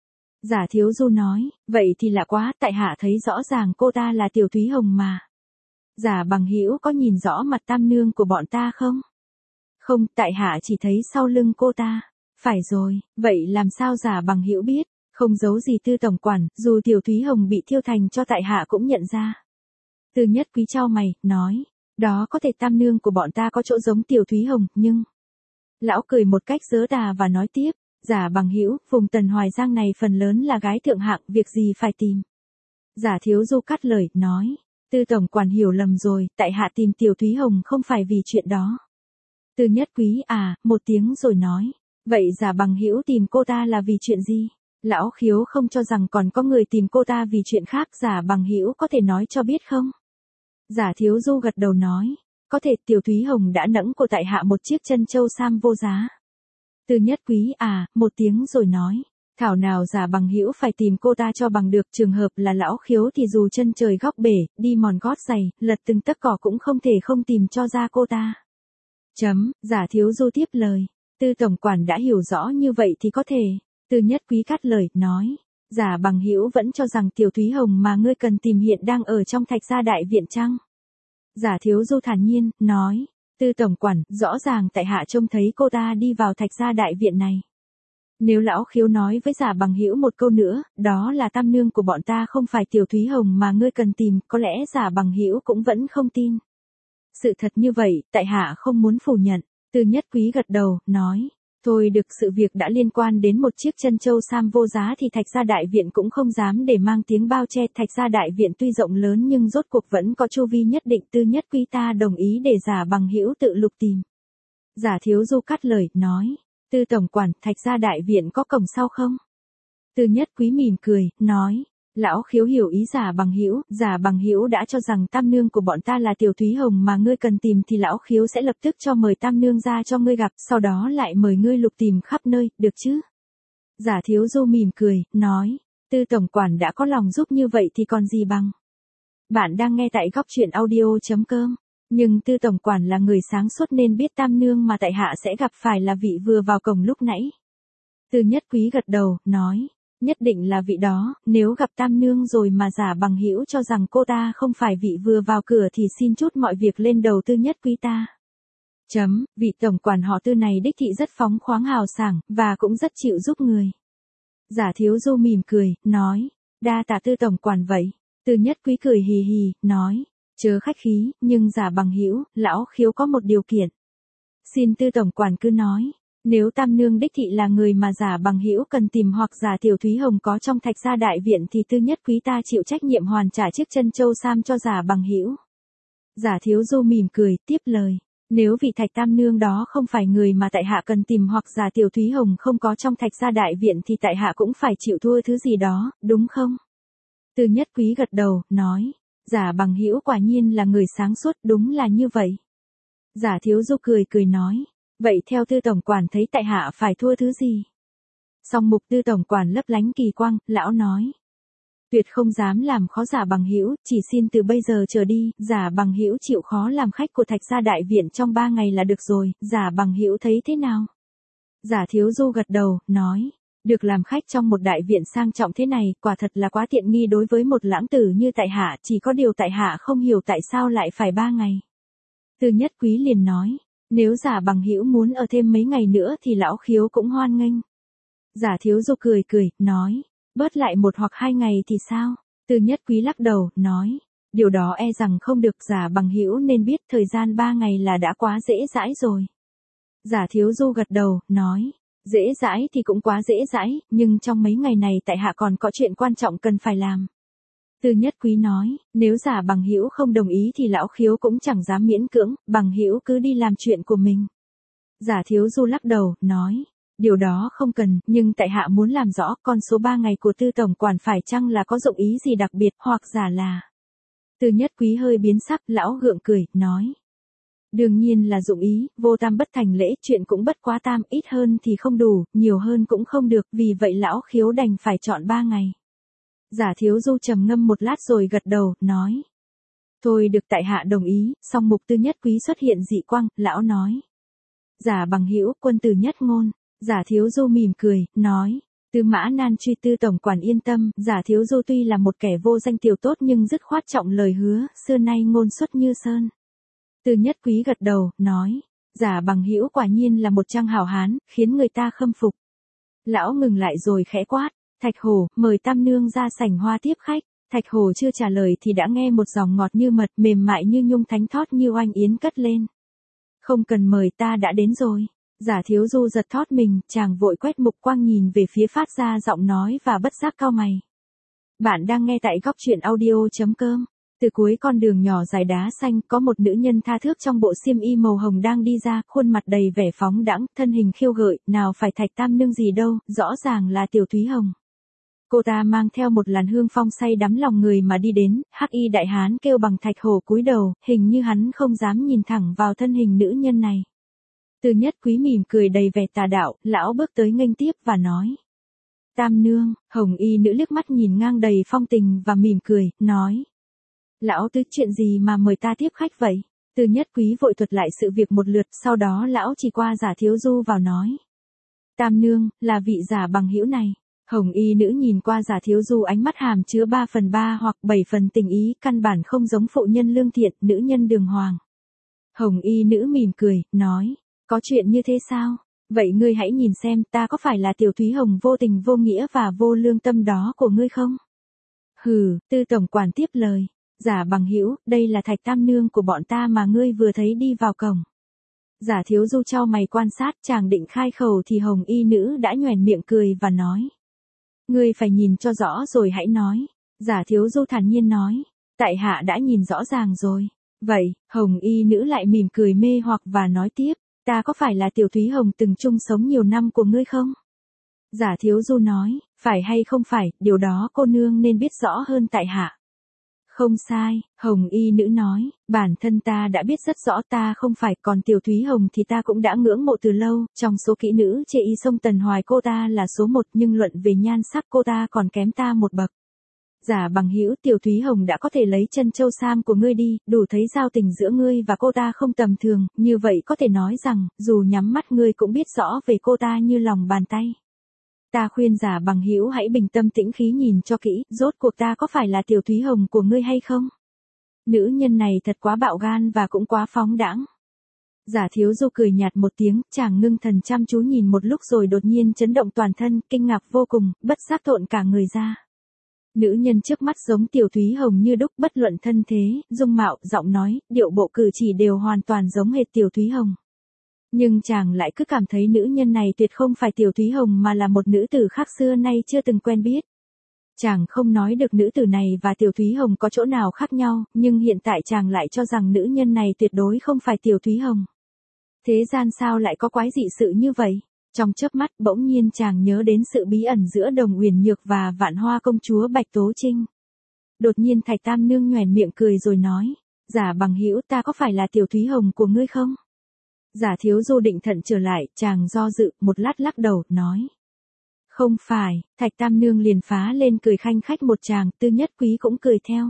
Giả Thiếu Du nói, vậy thì lạ quá, tại hạ thấy rõ ràng cô ta là Tiểu Thúy Hồng mà. Giả bằng hữu có nhìn rõ mặt tam nương của bọn ta không? Không, tại hạ chỉ thấy sau lưng cô ta. Phải rồi, vậy làm sao Giả bằng hữu biết? Không giấu gì Tư tổng quản, dù Tiểu Thúy Hồng bị thiêu thành cho tại hạ cũng nhận ra. Tư Nhất Quý chau mày, nói, đó có thể tam nương của bọn ta có chỗ giống Tiểu Thúy Hồng, nhưng... Lão cười một cách dớ đà và nói tiếp. Giả bằng hữu, vùng Tần Hoài Giang này phần lớn là gái thượng hạng, việc gì phải tìm. Giả Thiếu Du cắt lời, nói. Tư tổng quản hiểu lầm rồi, tại hạ tìm Tiểu Thúy Hồng không phải vì chuyện đó. Tư Nhất Quý à, một tiếng rồi nói. Vậy Giả bằng hữu tìm cô ta là vì chuyện gì? Lão Khiếu không cho rằng còn có người tìm cô ta vì chuyện khác, Giả bằng hữu có thể nói cho biết không? Giả Thiếu Du gật đầu nói. Có thể Tiểu Thúy Hồng đã nẫng của tại hạ một chiếc chân châu sam vô giá. Tư Nhất Quý à, một tiếng rồi nói. Thảo nào Giả bằng hữu phải tìm cô ta cho bằng được, trường hợp là lão Khiếu thì dù chân trời góc bể, đi mòn gót giày, lật từng tấc cỏ cũng không thể không tìm cho ra cô ta. Chấm, Giả Thiếu Du tiếp lời. Tư tổng quản đã hiểu rõ như vậy thì có thể. Tư Nhất Quý cắt lời, nói. Giả bằng hữu vẫn cho rằng Tiểu Thúy Hồng mà ngươi cần tìm hiện đang ở trong Thạch Gia Đại Viện chăng? Giả Thiếu Du thản nhiên, nói. Tư tổng quản, rõ ràng tại hạ trông thấy cô ta đi vào Thạch Gia Đại Viện này. Nếu lão Khiếu nói với Giả bằng hữu một câu nữa, đó là tam nương của bọn ta không phải Tiểu Thúy Hồng mà ngươi cần tìm, có lẽ Giả bằng hữu cũng vẫn không tin. Sự thật như vậy, tại hạ không muốn phủ nhận. Tư Nhất Quý gật đầu, nói. Thôi được, sự việc đã liên quan đến một chiếc chân châu sam vô giá thì Thạch Gia Đại Viện cũng không dám để mang tiếng bao che. Thạch Gia Đại Viện tuy rộng lớn nhưng rốt cuộc vẫn có chu vi nhất định. Tư Nhất Quý ta đồng ý để Giả bằng hữu tự lục tìm. Giả Thiếu Du cắt lời, nói. Tư tổng quản, Thạch Gia Đại Viện có cổng sau không? Tư Nhất Quý mỉm cười, nói. Lão Khiếu hiểu ý Giả bằng hữu, Giả bằng hữu đã cho rằng tam nương của bọn ta là Tiểu Thúy Hồng mà ngươi cần tìm thì lão Khiếu sẽ lập tức cho mời tam nương ra cho ngươi gặp, sau đó lại mời ngươi lục tìm khắp nơi, được chứ? Giả Thiếu Du mỉm cười, nói. Tư tổng quản đã có lòng giúp như vậy thì còn gì bằng. Bạn đang nghe tại góc truyện audio.com. Nhưng Tư tổng quản là người sáng suốt nên biết tam nương mà tại hạ sẽ gặp phải là vị vừa vào cổng lúc nãy. Tư Nhất Quý gật đầu, nói. Nhất định là vị đó, nếu gặp tam nương rồi mà Giả bằng hữu cho rằng cô ta không phải vị vừa vào cửa thì xin chút mọi việc lên đầu Tư Nhất Quý ta. Chấm, vị tổng quản họ Tư này đích thị rất phóng khoáng hào sảng, và cũng rất chịu giúp người. Giả Thiếu Du mỉm cười, nói. Đa tạ Tư tổng quản vậy. Tư Nhất Quý cười hì hì, nói. Chớ khách khí, nhưng Giả bằng hữu, lão Khiếu có một điều kiện. Xin Tư tổng quản cứ nói. Nếu tam nương đích thị là người mà Giả bằng hữu cần tìm hoặc Giả Tiểu Thúy Hồng có trong Thạch Gia Đại Viện thì Tư Nhất Quý ta chịu trách nhiệm hoàn trả chiếc chân châu sam cho Giả bằng hữu. Giả Thiếu Du mỉm cười, tiếp lời. Nếu vị Thạch tam nương đó không phải người mà tại hạ cần tìm hoặc Giả Tiểu Thúy Hồng không có trong Thạch Gia Đại Viện thì tại hạ cũng phải chịu thua thứ gì đó, đúng không? Tư Nhất Quý gật đầu, nói. Giả bằng hữu quả nhiên là người sáng suốt, đúng là như vậy. Giả Thiếu Du cười cười nói. Vậy theo Tư tổng quản thấy tại hạ phải thua thứ gì? Song mục Tư tổng quản lấp lánh kỳ quang, lão nói. Tuyệt không dám làm khó Giả bằng hữu, chỉ xin từ bây giờ trở đi, Giả bằng hữu chịu khó làm khách của Thạch Gia Đại Viện trong ba ngày là được rồi, Giả bằng hữu thấy thế nào? Giả Thiếu Du gật đầu, nói. Được làm khách trong một đại viện sang trọng thế này, quả thật là quá tiện nghi đối với một lãng tử như tại hạ, chỉ có điều tại hạ không hiểu tại sao lại phải ba ngày. Tư Nhất Quý liền nói. Nếu Giả Bằng Hữu muốn ở thêm mấy ngày nữa thì lão khiếu cũng hoan nghênh. Giả Thiếu Du cười cười, nói, bớt lại một hoặc hai ngày thì sao? Từ Nhất Quý lắc đầu, nói, điều đó e rằng không được. Giả Bằng Hữu nên biết thời gian ba ngày là đã quá dễ dãi rồi. Giả Thiếu Du gật đầu, nói, dễ dãi thì cũng quá dễ dãi, nhưng trong mấy ngày này tại hạ còn có chuyện quan trọng cần phải làm. Từ Nhất Quý nói, nếu Giả Bằng Hữu không đồng ý thì lão khiếu cũng chẳng dám miễn cưỡng, Bằng Hữu cứ đi làm chuyện của mình. Giả Thiếu Du lắc đầu, nói, điều đó không cần, nhưng tại hạ muốn làm rõ con số ba ngày của Tư tổng quản phải chăng là có dụng ý gì đặc biệt, hoặc giả là. Từ Nhất Quý hơi biến sắc, lão gượng cười, nói, đương nhiên là dụng ý, vô tam bất thành lễ, chuyện cũng bất quá tam, ít hơn thì không đủ, nhiều hơn cũng không được, vì vậy lão khiếu đành phải chọn ba ngày. Giả Thiếu Du trầm ngâm một lát rồi gật đầu, nói, thôi được, tại hạ đồng ý. Song mục Tư Nhất Quý xuất hiện dị quang, lão nói, Giả Bằng Hữu, quân tử nhất ngôn. Giả Thiếu Du mỉm cười, nói, Tư Mã Nan truy Tư tổng quản yên tâm. Giả Thiếu Du tuy là một kẻ vô danh tiểu tốt nhưng dứt khoát trọng lời hứa, xưa nay ngôn xuất như sơn. Từ Nhất Quý gật đầu, nói, Giả Bằng Hữu quả nhiên là một trang hảo hán, khiến người ta khâm phục. Lão ngừng lại rồi khẽ quát, Thạch Hổ, mời tam nương ra sảnh hoa tiếp khách. Thạch Hổ chưa trả lời thì đã nghe một dòng ngọt như mật, mềm mại như nhung, thánh thót như oanh yến cất lên. Không cần mời, ta đã đến rồi. Giả Thiếu Du giật thót mình, chàng vội quét mục quang nhìn về phía phát ra giọng nói và bất giác cau mày. Bạn đang nghe tại góc truyện audio.com. Từ cuối con đường nhỏ dài đá xanh, có một nữ nhân tha thước trong bộ xiêm y màu hồng đang đi ra, khuôn mặt đầy vẻ phóng đãng, thân hình khiêu gợi, nào phải Thạch tam nương gì đâu, rõ ràng là Tiểu Thúy Hồng. Cô ta mang theo một làn hương phong say đắm lòng người mà đi đến, hắc y đại hán kêu bằng Thạch Hổ cúi đầu, hình như hắn không dám nhìn thẳng vào thân hình nữ nhân này. Từ Nhất Quý mỉm cười đầy vẻ tà đạo, lão bước tới nghênh tiếp và nói, tam nương. Hồng y nữ liếc mắt nhìn ngang đầy phong tình và mỉm cười, nói, lão Tứ, chuyện gì mà mời ta tiếp khách vậy? Từ Nhất Quý vội thuật lại sự việc một lượt, sau đó lão chỉ qua Giả Thiếu Du vào nói, tam nương, là vị Giả Bằng Hữu này. Hồng y nữ nhìn qua Giả Thiếu Du, ánh mắt hàm chứa ba phần ba hoặc bảy phần tình ý, căn bản không giống phụ nhân lương thiện, nữ nhân đường hoàng. Hồng y nữ mỉm cười, nói, có chuyện như thế sao? Vậy ngươi hãy nhìn xem, ta có phải là Tiểu Thúy Hồng vô tình vô nghĩa và vô lương tâm đó của ngươi không? Hừ, Tư tổng quản tiếp lời, Giả Bằng Hữu, đây là Thạch tam nương của bọn ta mà ngươi vừa thấy đi vào cổng. Giả Thiếu Du chau mày quan sát, chàng định khai khẩu thì Hồng y nữ đã nhoẻn miệng cười và nói, ngươi phải nhìn cho rõ rồi hãy nói. Giả Thiếu Du thản nhiên nói, tại hạ đã nhìn rõ ràng rồi. Vậy, Hồng y nữ lại mỉm cười mê hoặc và nói tiếp, ta có phải là Tiểu Thúy Hồng từng chung sống nhiều năm của ngươi không? Giả Thiếu Du nói, phải hay không phải, điều đó cô nương nên biết rõ hơn tại hạ. Không sai, Hồng y nữ nói, bản thân ta đã biết rất rõ ta không phải, còn Tiểu Thúy Hồng thì ta cũng đã ngưỡng mộ từ lâu, trong số kỹ nữ chê y sông Tần Hoài cô ta là số một, nhưng luận về nhan sắc cô ta còn kém ta một bậc. Giả Bằng Hữu, Tiểu Thúy Hồng đã có thể lấy chân châu sam của ngươi đi, đủ thấy giao tình giữa ngươi và cô ta không tầm thường, như vậy có thể nói rằng, dù nhắm mắt ngươi cũng biết rõ về cô ta như lòng bàn tay. Ta khuyên Giả Bằng Hữu hãy bình tâm tĩnh khí nhìn cho kỹ, rốt cuộc ta có phải là Tiểu Thúy Hồng của ngươi hay không? Nữ nhân này thật quá bạo gan và cũng quá phóng đãng. Giả Thiếu Du cười nhạt một tiếng, chàng ngưng thần chăm chú nhìn một lúc rồi đột nhiên chấn động toàn thân, kinh ngạc vô cùng, bất giác thộn cả người ra. Nữ nhân trước mắt giống Tiểu Thúy Hồng như đúc, bất luận thân thế, dung mạo, giọng nói, điệu bộ cử chỉ đều hoàn toàn giống hệt Tiểu Thúy Hồng. Nhưng chàng lại cứ cảm thấy nữ nhân này tuyệt không phải Tiểu Thúy Hồng mà là một nữ tử khác xưa nay chưa từng quen biết. Chàng không nói được nữ tử này và Tiểu Thúy Hồng có chỗ nào khác nhau, nhưng hiện tại chàng lại cho rằng nữ nhân này tuyệt đối không phải Tiểu Thúy Hồng. Thế gian sao lại có quái dị sự như vậy? Trong chớp mắt bỗng nhiên chàng nhớ đến sự bí ẩn giữa Đồng Uyển Nhược và Vạn Hoa công chúa Bạch Tố Trinh. Đột nhiên Thạch tam nương nhoẻn miệng cười rồi nói, Giả Bằng Hữu, ta có phải là Tiểu Thúy Hồng của ngươi không? Giả Thiếu Du định thận trở lại, chàng do dự, một lát lắc đầu, nói, không phải. Thạch tam nương liền phá lên cười khanh khách một tràng, Tư Nhất Quý cũng cười theo.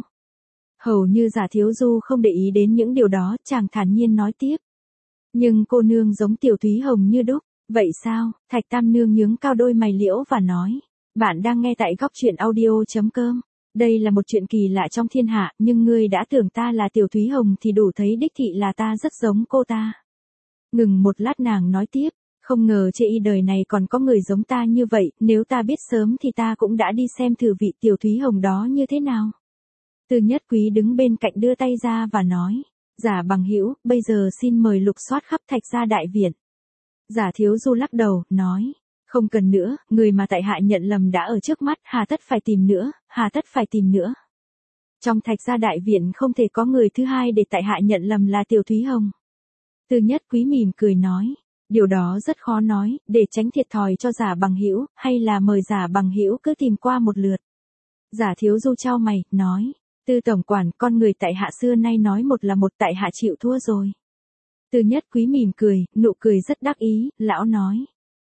Hầu như Giả Thiếu Du không để ý đến những điều đó, chàng thản nhiên nói tiếp, nhưng cô nương giống Tiểu Thúy Hồng như đúc. Vậy sao? Thạch tam nương nhướng cao đôi mày liễu và nói, bạn đang nghe tại góc truyện audio.com. Đây là một chuyện kỳ lạ trong thiên hạ, nhưng ngươi đã tưởng ta là Tiểu Thúy Hồng thì đủ thấy đích thị là ta rất giống cô ta. Ngừng một lát nàng nói tiếp, không ngờ trên đời này còn có người giống ta như vậy, nếu ta biết sớm thì ta cũng đã đi xem thử vị Tiểu Thúy Hồng đó như thế nào. Từ Nhất Quý đứng bên cạnh đưa tay ra và nói, Giả bằng hữu, bây giờ xin mời lục soát khắp Thạch Gia đại viện. Giả Thiếu Du lắc đầu, nói, không cần nữa, người mà tại hạ nhận lầm đã ở trước mắt, hà tất phải tìm nữa, hà tất phải tìm nữa. Trong Thạch Gia đại viện không thể có người thứ hai để tại hạ nhận lầm là Tiểu Thúy Hồng. Từ Nhất Quý mỉm cười nói, điều đó rất khó nói, để tránh thiệt thòi cho Giả bằng hữu, hay là mời Giả bằng hữu cứ tìm qua một lượt. Giả Thiếu Du chau mày, nói, Từ tổng quản, con người tại hạ xưa nay nói một là một, tại hạ chịu thua rồi. Từ Nhất Quý mỉm cười, nụ cười rất đắc ý, lão nói.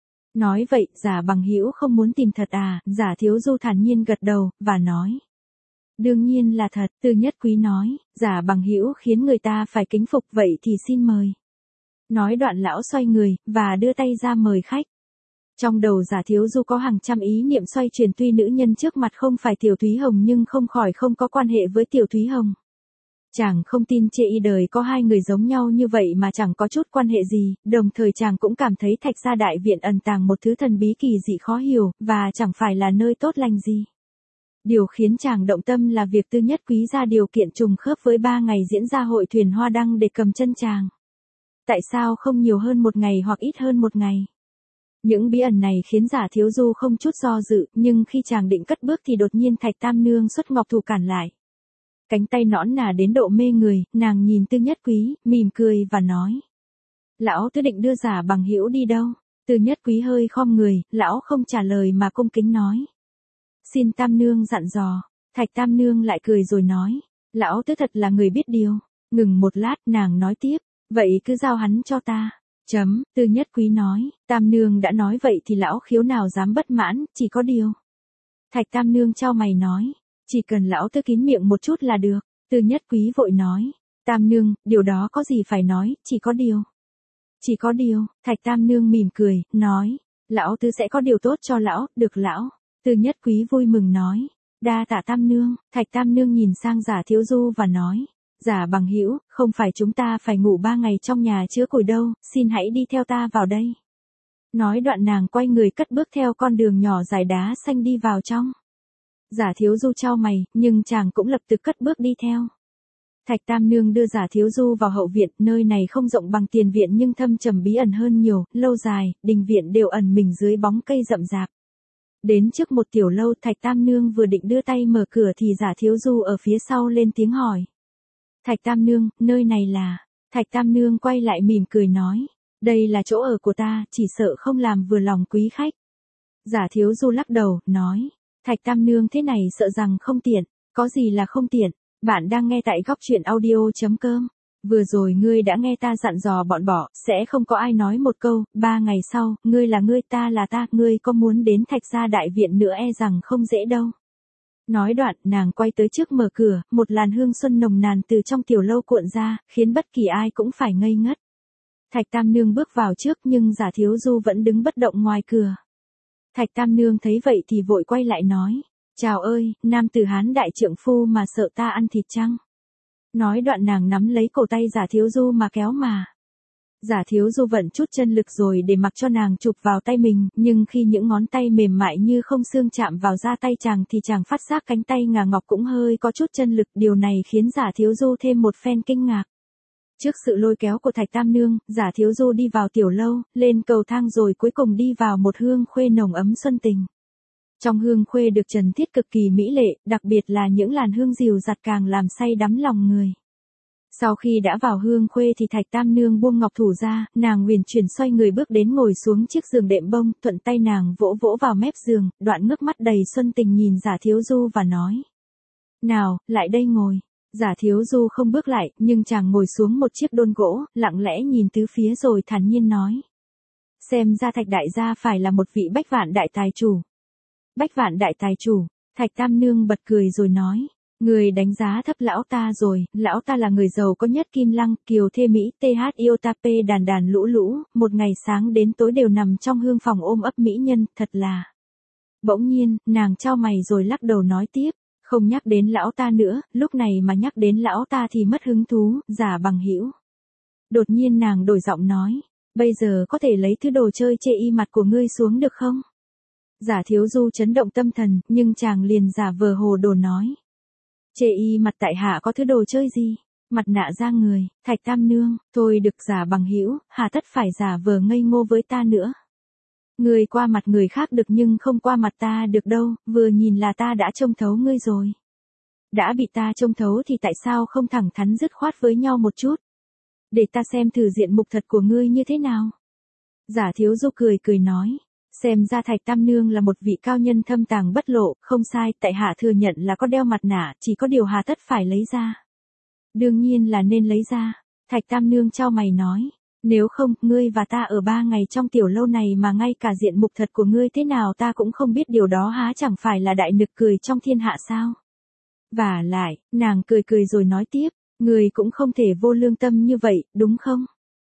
Nói vậy, Giả bằng hữu không muốn tìm thật à, Giả Thiếu Du thản nhiên gật đầu, và nói. Đương nhiên là thật, Từ Nhất Quý nói, Giả bằng hữu khiến người ta phải kính phục, vậy thì xin mời. Nói đoạn lão xoay người, và đưa tay ra mời khách. Trong đầu Giả Thiếu Du có hàng trăm ý niệm xoay chuyển, tuy nữ nhân trước mặt không phải Tiểu Thúy Hồng nhưng không khỏi không có quan hệ với Tiểu Thúy Hồng. Chàng không tin trên y đời có hai người giống nhau như vậy mà chẳng có chút quan hệ gì, đồng thời chàng cũng cảm thấy Thạch Gia đại viện ẩn tàng một thứ thần bí kỳ dị khó hiểu, và chẳng phải là nơi tốt lành gì. Điều khiến chàng động tâm là việc Từ Nhất Quý ra điều kiện trùng khớp với ba ngày diễn ra hội thuyền hoa đăng để cầm chân chàng. Tại sao không nhiều hơn một ngày hoặc ít hơn một ngày? Những bí ẩn này khiến Giả Thiếu Du không chút do dự, nhưng khi chàng định cất bước thì đột nhiên Thạch Tam Nương xuất ngọc thủ cản lại. Cánh tay nõn nà đến độ mê người, nàng nhìn Từ Nhất Quý, mỉm cười và nói. Lão Tứ định đưa Giả bằng hữu đi đâu? Từ Nhất Quý hơi khom người, lão không trả lời mà cung kính nói. Xin Tam Nương dặn dò. Thạch Tam Nương lại cười rồi nói. Lão Tứ thật là người biết điều. Ngừng một lát, nàng nói tiếp. Vậy cứ giao hắn cho ta. Chấm, Từ Nhất Quý nói. Tam Nương đã nói vậy thì lão khiếu nào dám bất mãn, chỉ có điều. Thạch Tam Nương chau mày nói. Chỉ cần lão Tứ kín miệng một chút là được. Từ Nhất Quý vội nói. Tam Nương, điều đó có gì phải nói, chỉ có điều. Chỉ có điều, Thạch Tam Nương mỉm cười, nói. Lão Tứ sẽ có điều tốt cho lão, được lão. Từ Nhất Quý vui mừng nói. Đa tạ Tam Nương. Thạch Tam Nương nhìn sang Giả Thiếu Du và nói. Giả bằng hữu, không phải chúng ta phải ngủ ba ngày trong nhà chứa củi đâu, xin hãy đi theo ta vào đây. Nói đoạn nàng quay người cất bước theo con đường nhỏ dài đá xanh đi vào trong. Giả Thiếu Du chau mày, nhưng chàng cũng lập tức cất bước đi theo. Thạch Tam Nương đưa Giả Thiếu Du vào hậu viện, nơi này không rộng bằng tiền viện nhưng thâm trầm bí ẩn hơn nhiều, lâu dài, đình viện đều ẩn mình dưới bóng cây rậm rạp. Đến trước một tiểu lâu, Thạch Tam Nương vừa định đưa tay mở cửa thì Giả Thiếu Du ở phía sau lên tiếng hỏi. Thạch Tam Nương, nơi này là... Thạch Tam Nương quay lại mỉm cười nói. Đây là chỗ ở của ta, chỉ sợ không làm vừa lòng quý khách. Giả Thiếu Du lắc đầu, nói. Thạch Tam Nương thế này sợ rằng không tiện. Có gì là không tiện? Bạn đang nghe tại góc truyện audio chấm com. Vừa rồi ngươi đã nghe ta dặn dò bọn bỏ, sẽ không có ai nói một câu, ba ngày sau, ngươi là ngươi ta là ta, ngươi có muốn đến Thạch Gia đại viện nữa e rằng không dễ đâu. Nói đoạn, nàng quay tới trước mở cửa, một làn hương xuân nồng nàn từ trong tiểu lâu cuộn ra, khiến bất kỳ ai cũng phải ngây ngất. Thạch Tam Nương bước vào trước nhưng Giả Thiếu Du vẫn đứng bất động ngoài cửa. Thạch Tam Nương thấy vậy thì vội quay lại nói. Chào ơi, nam tử Hán đại trượng phu mà sợ ta ăn thịt chăng? Nói đoạn nàng nắm lấy cổ tay Giả Thiếu Du mà kéo mà. Giả Thiếu Du vận chút chân lực rồi để mặc cho nàng chụp vào tay mình, nhưng khi những ngón tay mềm mại như không xương chạm vào da tay chàng thì chàng phát giác cánh tay ngà ngọc cũng hơi có chút chân lực, điều này khiến Giả Thiếu Du thêm một phen kinh ngạc. Trước sự lôi kéo của Thạch Tam Nương, Giả Thiếu Du đi vào tiểu lâu, lên cầu thang rồi cuối cùng đi vào một hương khuê nồng ấm xuân tình. Trong hương khuê được trần thiết cực kỳ mỹ lệ, đặc biệt là những làn hương dịu dặt càng làm say đắm lòng người. Sau khi đã vào hương khuê thì Thạch Tam Nương buông ngọc thủ ra, nàng huyền chuyển xoay người bước đến ngồi xuống chiếc giường đệm bông, thuận tay nàng vỗ vỗ vào mép giường, đoạn ngước mắt đầy xuân tình nhìn Giả Thiếu Du và nói. Nào, lại đây ngồi. Giả Thiếu Du không bước lại, nhưng chàng ngồi xuống một chiếc đôn gỗ, lặng lẽ nhìn tứ phía rồi thản nhiên nói. Xem ra Thạch đại gia phải là một vị bách vạn đại tài chủ. Bách vạn đại tài chủ, Thạch Tam Nương bật cười rồi nói. Người đánh giá thấp lão ta rồi, lão ta là người giàu có nhất Kim Lăng, kiều thê Mỹ, th iotap đàn đàn lũ lũ, một ngày sáng đến tối đều nằm trong hương phòng ôm ấp mỹ nhân, thật là. Bỗng nhiên, nàng chau mày rồi lắc đầu nói tiếp, không nhắc đến lão ta nữa, lúc này mà nhắc đến lão ta thì mất hứng thú, Giả bằng hữu. Đột nhiên nàng đổi giọng nói, Bây giờ có thể lấy thứ đồ chơi chê y mặt của ngươi xuống được không? Giả Thiếu Du chấn động tâm thần, nhưng chàng liền giả vờ hồ đồ nói. Chê y mặt tại hạ có thứ đồ chơi gì? Mặt nạ ra người, Thạch Tam Nương, thôi được giả bằng hữu, hà tất phải giả vờ ngây ngô với ta nữa. Ngươi qua mặt người khác được nhưng không qua mặt ta được đâu, vừa nhìn là ta đã trông thấu ngươi rồi. Đã bị ta trông thấu thì tại sao không thẳng thắn dứt khoát với nhau một chút? Để ta xem thử diện mục thật của ngươi như thế nào. Giả Thiếu Du cười cười nói. Xem ra Thạch Tam Nương là một vị cao nhân thâm tàng bất lộ, không sai, tại hạ thừa nhận là có đeo mặt nạ, chỉ có điều hà tất phải lấy ra. Đương nhiên là nên lấy ra. Thạch Tam Nương chau mày nói. Nếu không, ngươi và ta ở ba ngày trong tiểu lâu này mà ngay cả diện mục thật của ngươi thế nào ta cũng không biết, điều đó há chẳng phải là đại nực cười trong thiên hạ sao? Và lại, nàng cười cười rồi nói tiếp, ngươi cũng không thể vô lương tâm như vậy, đúng không?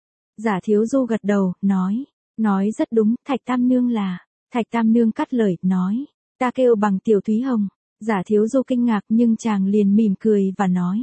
Giả Thiếu Du gật đầu, nói, nói rất đúng, Thạch Tam Nương là, Thạch Tam Nương cắt lời, nói, ta kêu bằng Tiểu Thúy Hồng. Giả Thiếu Du kinh ngạc nhưng chàng liền mỉm cười và nói,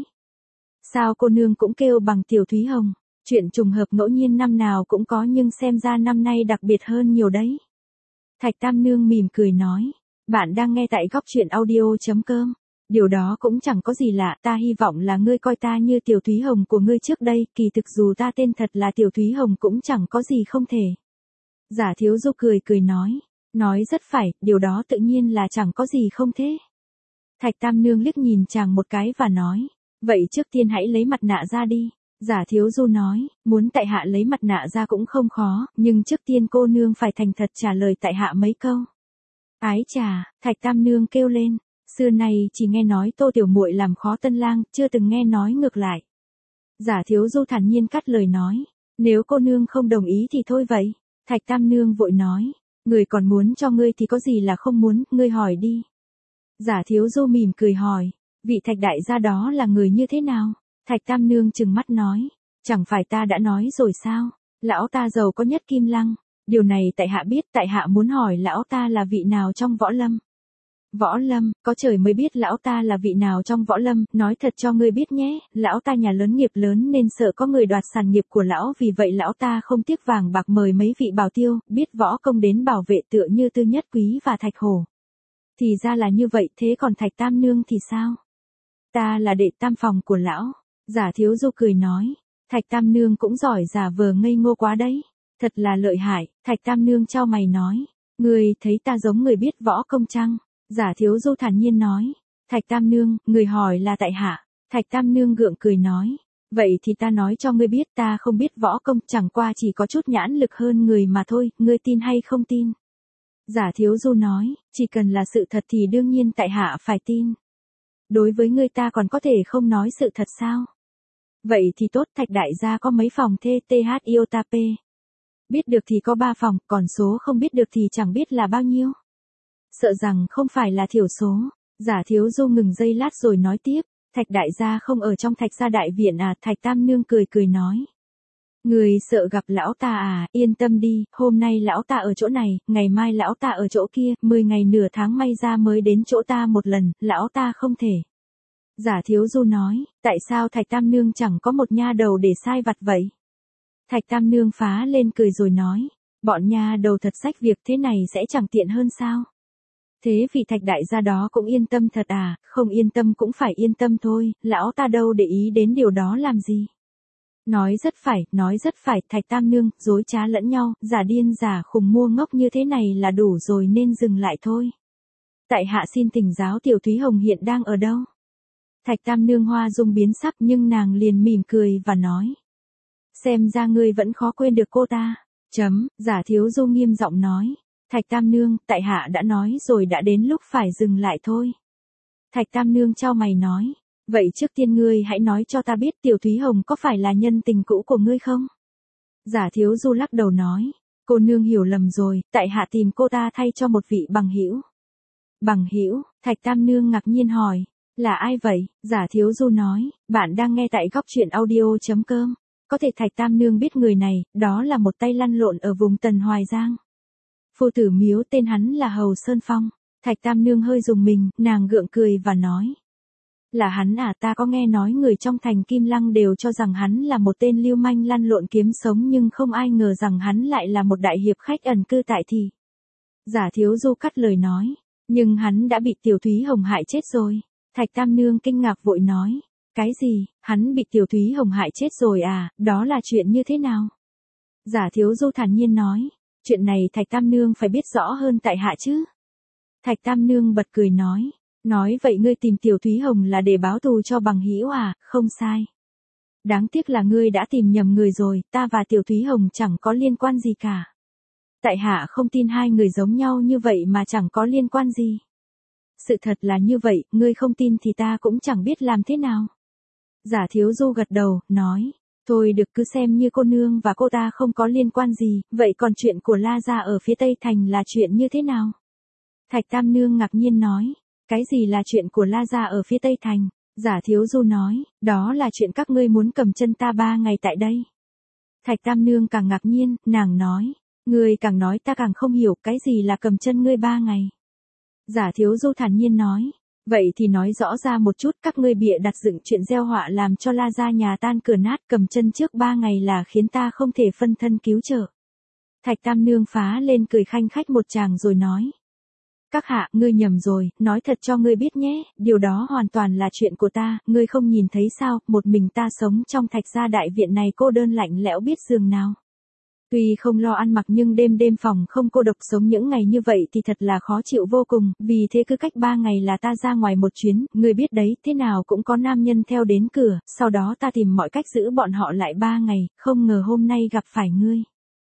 sao cô nương cũng kêu bằng Tiểu Thúy Hồng? Chuyện trùng hợp ngẫu nhiên năm nào cũng có nhưng xem ra năm nay đặc biệt hơn nhiều đấy. Thạch Tam Nương mỉm cười nói, bạn đang nghe tại góc truyện audio chấm com. Điều đó cũng chẳng có gì lạ, ta hy vọng là ngươi coi ta như Tiểu Thúy Hồng của ngươi trước đây, kỳ thực dù ta tên thật là Tiểu Thúy Hồng cũng chẳng có gì không thể. Giả Thiếu Du cười cười nói, nói rất phải, điều đó tự nhiên là chẳng có gì không thế. Thạch Tam Nương liếc nhìn chàng một cái và nói, vậy trước tiên hãy lấy mặt nạ ra đi. Giả Thiếu Du nói, muốn tại hạ lấy mặt nạ ra cũng không khó, nhưng trước tiên cô nương phải thành thật trả lời tại hạ mấy câu. Ái chà, Thạch Tam Nương kêu lên, xưa nay chỉ nghe nói Tô tiểu muội làm khó tân lang, chưa từng nghe nói ngược lại. Giả Thiếu Du thản nhiên cắt lời nói, nếu cô nương không đồng ý thì thôi vậy. Thạch Tam Nương vội nói, người còn muốn cho ngươi thì có gì là không muốn, ngươi hỏi đi. Giả Thiếu Du mỉm cười hỏi, vị Thạch đại gia đó là người như thế nào? Thạch Tam Nương trừng mắt nói, chẳng phải ta đã nói rồi sao, lão ta giàu có nhất Kim Lăng, điều này tại hạ biết, tại hạ muốn hỏi lão ta là vị nào trong võ lâm. Võ lâm, có trời mới biết lão ta là vị nào trong võ lâm, nói thật cho ngươi biết nhé, lão ta nhà lớn nghiệp lớn nên sợ có người đoạt sản nghiệp của lão, vì vậy lão ta không tiếc vàng bạc mời mấy vị bảo tiêu, biết võ công đến bảo vệ tựa như Tư Nhất Quý và Thạch Hổ. Thì ra là như vậy, thế còn Thạch Tam Nương thì sao? Ta là đệ tam phòng của lão. Giả Thiếu Du cười nói, Thạch Tam Nương cũng giỏi giả vờ ngây ngô quá đấy, thật là lợi hại. Thạch Tam Nương chau mày nói, ngươi thấy ta giống người biết võ công chăng? Giả Thiếu Du thản nhiên nói, Thạch Tam Nương, người hỏi là tại hạ. Thạch Tam Nương gượng cười nói, vậy thì ta nói cho ngươi biết, ta không biết võ công, chẳng qua chỉ có chút nhãn lực hơn người mà thôi, ngươi tin hay không tin? Giả Thiếu Du nói, chỉ cần là sự thật thì đương nhiên tại hạ phải tin. Đối với ngươi ta còn có thể không nói sự thật sao? Vậy thì tốt, Thạch đại gia có mấy phòng thê th iota p? Biết được thì có ba phòng, còn số không biết được thì chẳng biết là bao nhiêu. Sợ rằng không phải là thiểu số. Giả Thiếu Du ngừng giây lát rồi nói tiếp, Thạch đại gia không ở trong Thạch gia đại viện à? Thạch Tam Nương cười cười nói, người sợ gặp lão ta à? Yên tâm đi, hôm nay lão ta ở chỗ này, ngày mai lão ta ở chỗ kia, mười ngày nửa tháng may ra mới đến chỗ ta một lần, lão ta không thể. Giả Thiếu Du nói, tại sao Thạch Tam Nương chẳng có một nha đầu để sai vặt vậy? Thạch Tam Nương phá lên cười rồi nói, bọn nha đầu thật sách việc thế này sẽ chẳng tiện hơn sao? Thế vị Thạch đại gia đó cũng yên tâm thật à? Không yên tâm cũng phải yên tâm thôi, lão ta đâu để ý đến điều đó làm gì? Nói rất phải, nói rất phải, Thạch Tam Nương, dối trá lẫn nhau, giả điên giả khùng mua ngốc như thế này là đủ rồi nên dừng lại thôi. Tại hạ xin thỉnh giáo Tiểu Thúy Hồng hiện đang ở đâu? Thạch Tam Nương hoa dung biến sắc nhưng nàng liền mỉm cười và nói, xem ra ngươi vẫn khó quên được cô ta. Chấm, Giả Thiếu Du nghiêm giọng nói, Thạch Tam Nương, tại hạ đã nói rồi, đã đến lúc phải dừng lại thôi. Thạch Tam Nương chau mày nói, vậy trước tiên ngươi hãy nói cho ta biết Tiểu Thúy Hồng có phải là nhân tình cũ của ngươi không? Giả Thiếu Du lắc đầu nói, cô nương hiểu lầm rồi, tại hạ tìm cô ta thay cho một vị bằng hữu. Bằng hữu? Thạch Tam Nương ngạc nhiên hỏi, là ai vậy? Giả Thiếu Du nói, bạn đang nghe tại góc truyện audio chấm com. Có thể Thạch Tam Nương biết người này, đó là một tay lăn lộn ở vùng Tần Hoài Giang. Phu tử miếu tên hắn là Hầu Sơn Phong. Thạch Tam Nương hơi rùng mình, nàng gượng cười và nói, Là hắn à, ta có nghe nói người trong thành Kim Lăng đều cho rằng hắn là một tên lưu manh lăn lộn kiếm sống nhưng không ai ngờ rằng hắn lại là một đại hiệp khách ẩn cư tại thị. Giả Thiếu Du cắt lời nói, nhưng hắn đã bị Tiểu Thúy Hồng hại chết rồi. Thạch Tam Nương kinh ngạc vội nói, cái gì, hắn bị Tiểu Thúy Hồng hại chết rồi à, đó là chuyện như thế nào? Giả Thiếu Du thản nhiên nói, chuyện này Thạch Tam Nương phải biết rõ hơn tại hạ chứ. Thạch Tam Nương bật cười nói, nói vậy ngươi tìm Tiểu Thúy Hồng là để báo thù cho bằng hữu à, không sai. Đáng tiếc là ngươi đã tìm nhầm người rồi, ta và Tiểu Thúy Hồng chẳng có liên quan gì cả. Tại hạ không tin hai người giống nhau như vậy mà chẳng có liên quan gì. Sự thật là như vậy, ngươi không tin thì ta cũng chẳng biết làm thế nào. Giả Thiếu Du gật đầu, nói, thôi được cứ xem như cô nương và cô ta không có liên quan gì, vậy còn chuyện của La Gia ở phía Tây Thành là chuyện như thế nào? Thạch Tam Nương ngạc nhiên nói, cái gì là chuyện của La Gia ở phía Tây Thành? Giả Thiếu Du nói, đó là chuyện các ngươi muốn cầm chân ta ba ngày tại đây. Thạch Tam Nương càng ngạc nhiên, nàng nói, ngươi càng nói ta càng không hiểu cái gì là cầm chân ngươi ba ngày. Giả Thiếu Du thản nhiên nói, vậy thì nói rõ ra một chút, các ngươi bịa đặt dựng chuyện gieo họa làm cho La Gia nhà tan cửa nát, cầm chân trước ba ngày là khiến ta không thể phân thân cứu trợ. Thạch Tam Nương phá lên cười khanh khách một tràng rồi nói, các hạ, ngươi nhầm rồi, nói thật cho ngươi biết nhé, điều đó hoàn toàn là chuyện của ta, ngươi không nhìn thấy sao, một mình ta sống trong Thạch Gia đại viện này cô đơn lạnh lẽo biết giường nào. Tuy không lo ăn mặc nhưng đêm đêm phòng không cô độc sống những ngày như vậy thì thật là khó chịu vô cùng, vì thế cứ cách ba ngày là ta ra ngoài một chuyến, ngươi biết đấy, thế nào cũng có nam nhân theo đến cửa, sau đó ta tìm mọi cách giữ bọn họ lại ba ngày, không ngờ hôm nay gặp phải ngươi.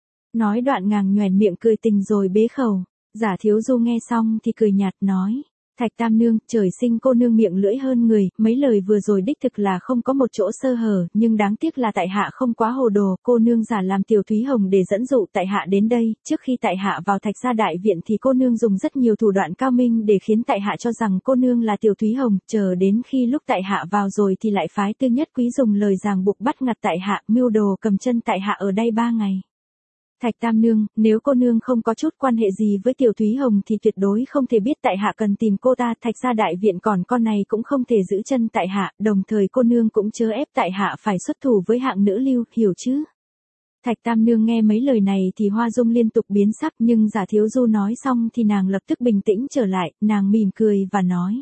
Nói đoạn ngàng nhoẻn miệng cười tình rồi bế khẩu. Giả Thiếu Du nghe xong thì cười nhạt nói, Thạch Tam Nương, trời sinh cô nương miệng lưỡi hơn người, mấy lời vừa rồi đích thực là không có một chỗ sơ hở, nhưng đáng tiếc là tại hạ không quá hồ đồ, cô nương giả làm Tiểu Thúy Hồng để dẫn dụ tại hạ đến đây, trước khi tại hạ vào Thạch Gia đại viện thì cô nương dùng rất nhiều thủ đoạn cao minh để khiến tại hạ cho rằng cô nương là Tiểu Thúy Hồng, chờ đến khi lúc tại hạ vào rồi thì lại phái Tư Nhất Quý dùng lời ràng buộc bắt ngặt tại hạ, mưu đồ cầm chân tại hạ ở đây ba ngày. Thạch Tam Nương, nếu cô nương không có chút quan hệ gì với Tiểu Thúy Hồng thì tuyệt đối không thể biết tại hạ cần tìm cô ta, Thạch Gia đại viện còn con này cũng không thể giữ chân tại hạ, đồng thời cô nương cũng chớ ép tại hạ phải xuất thủ với hạng nữ lưu, hiểu chứ? Thạch Tam Nương nghe mấy lời này thì hoa dung liên tục biến sắc, nhưng Giả Thiếu Du nói xong thì nàng lập tức bình tĩnh trở lại, nàng mỉm cười và nói,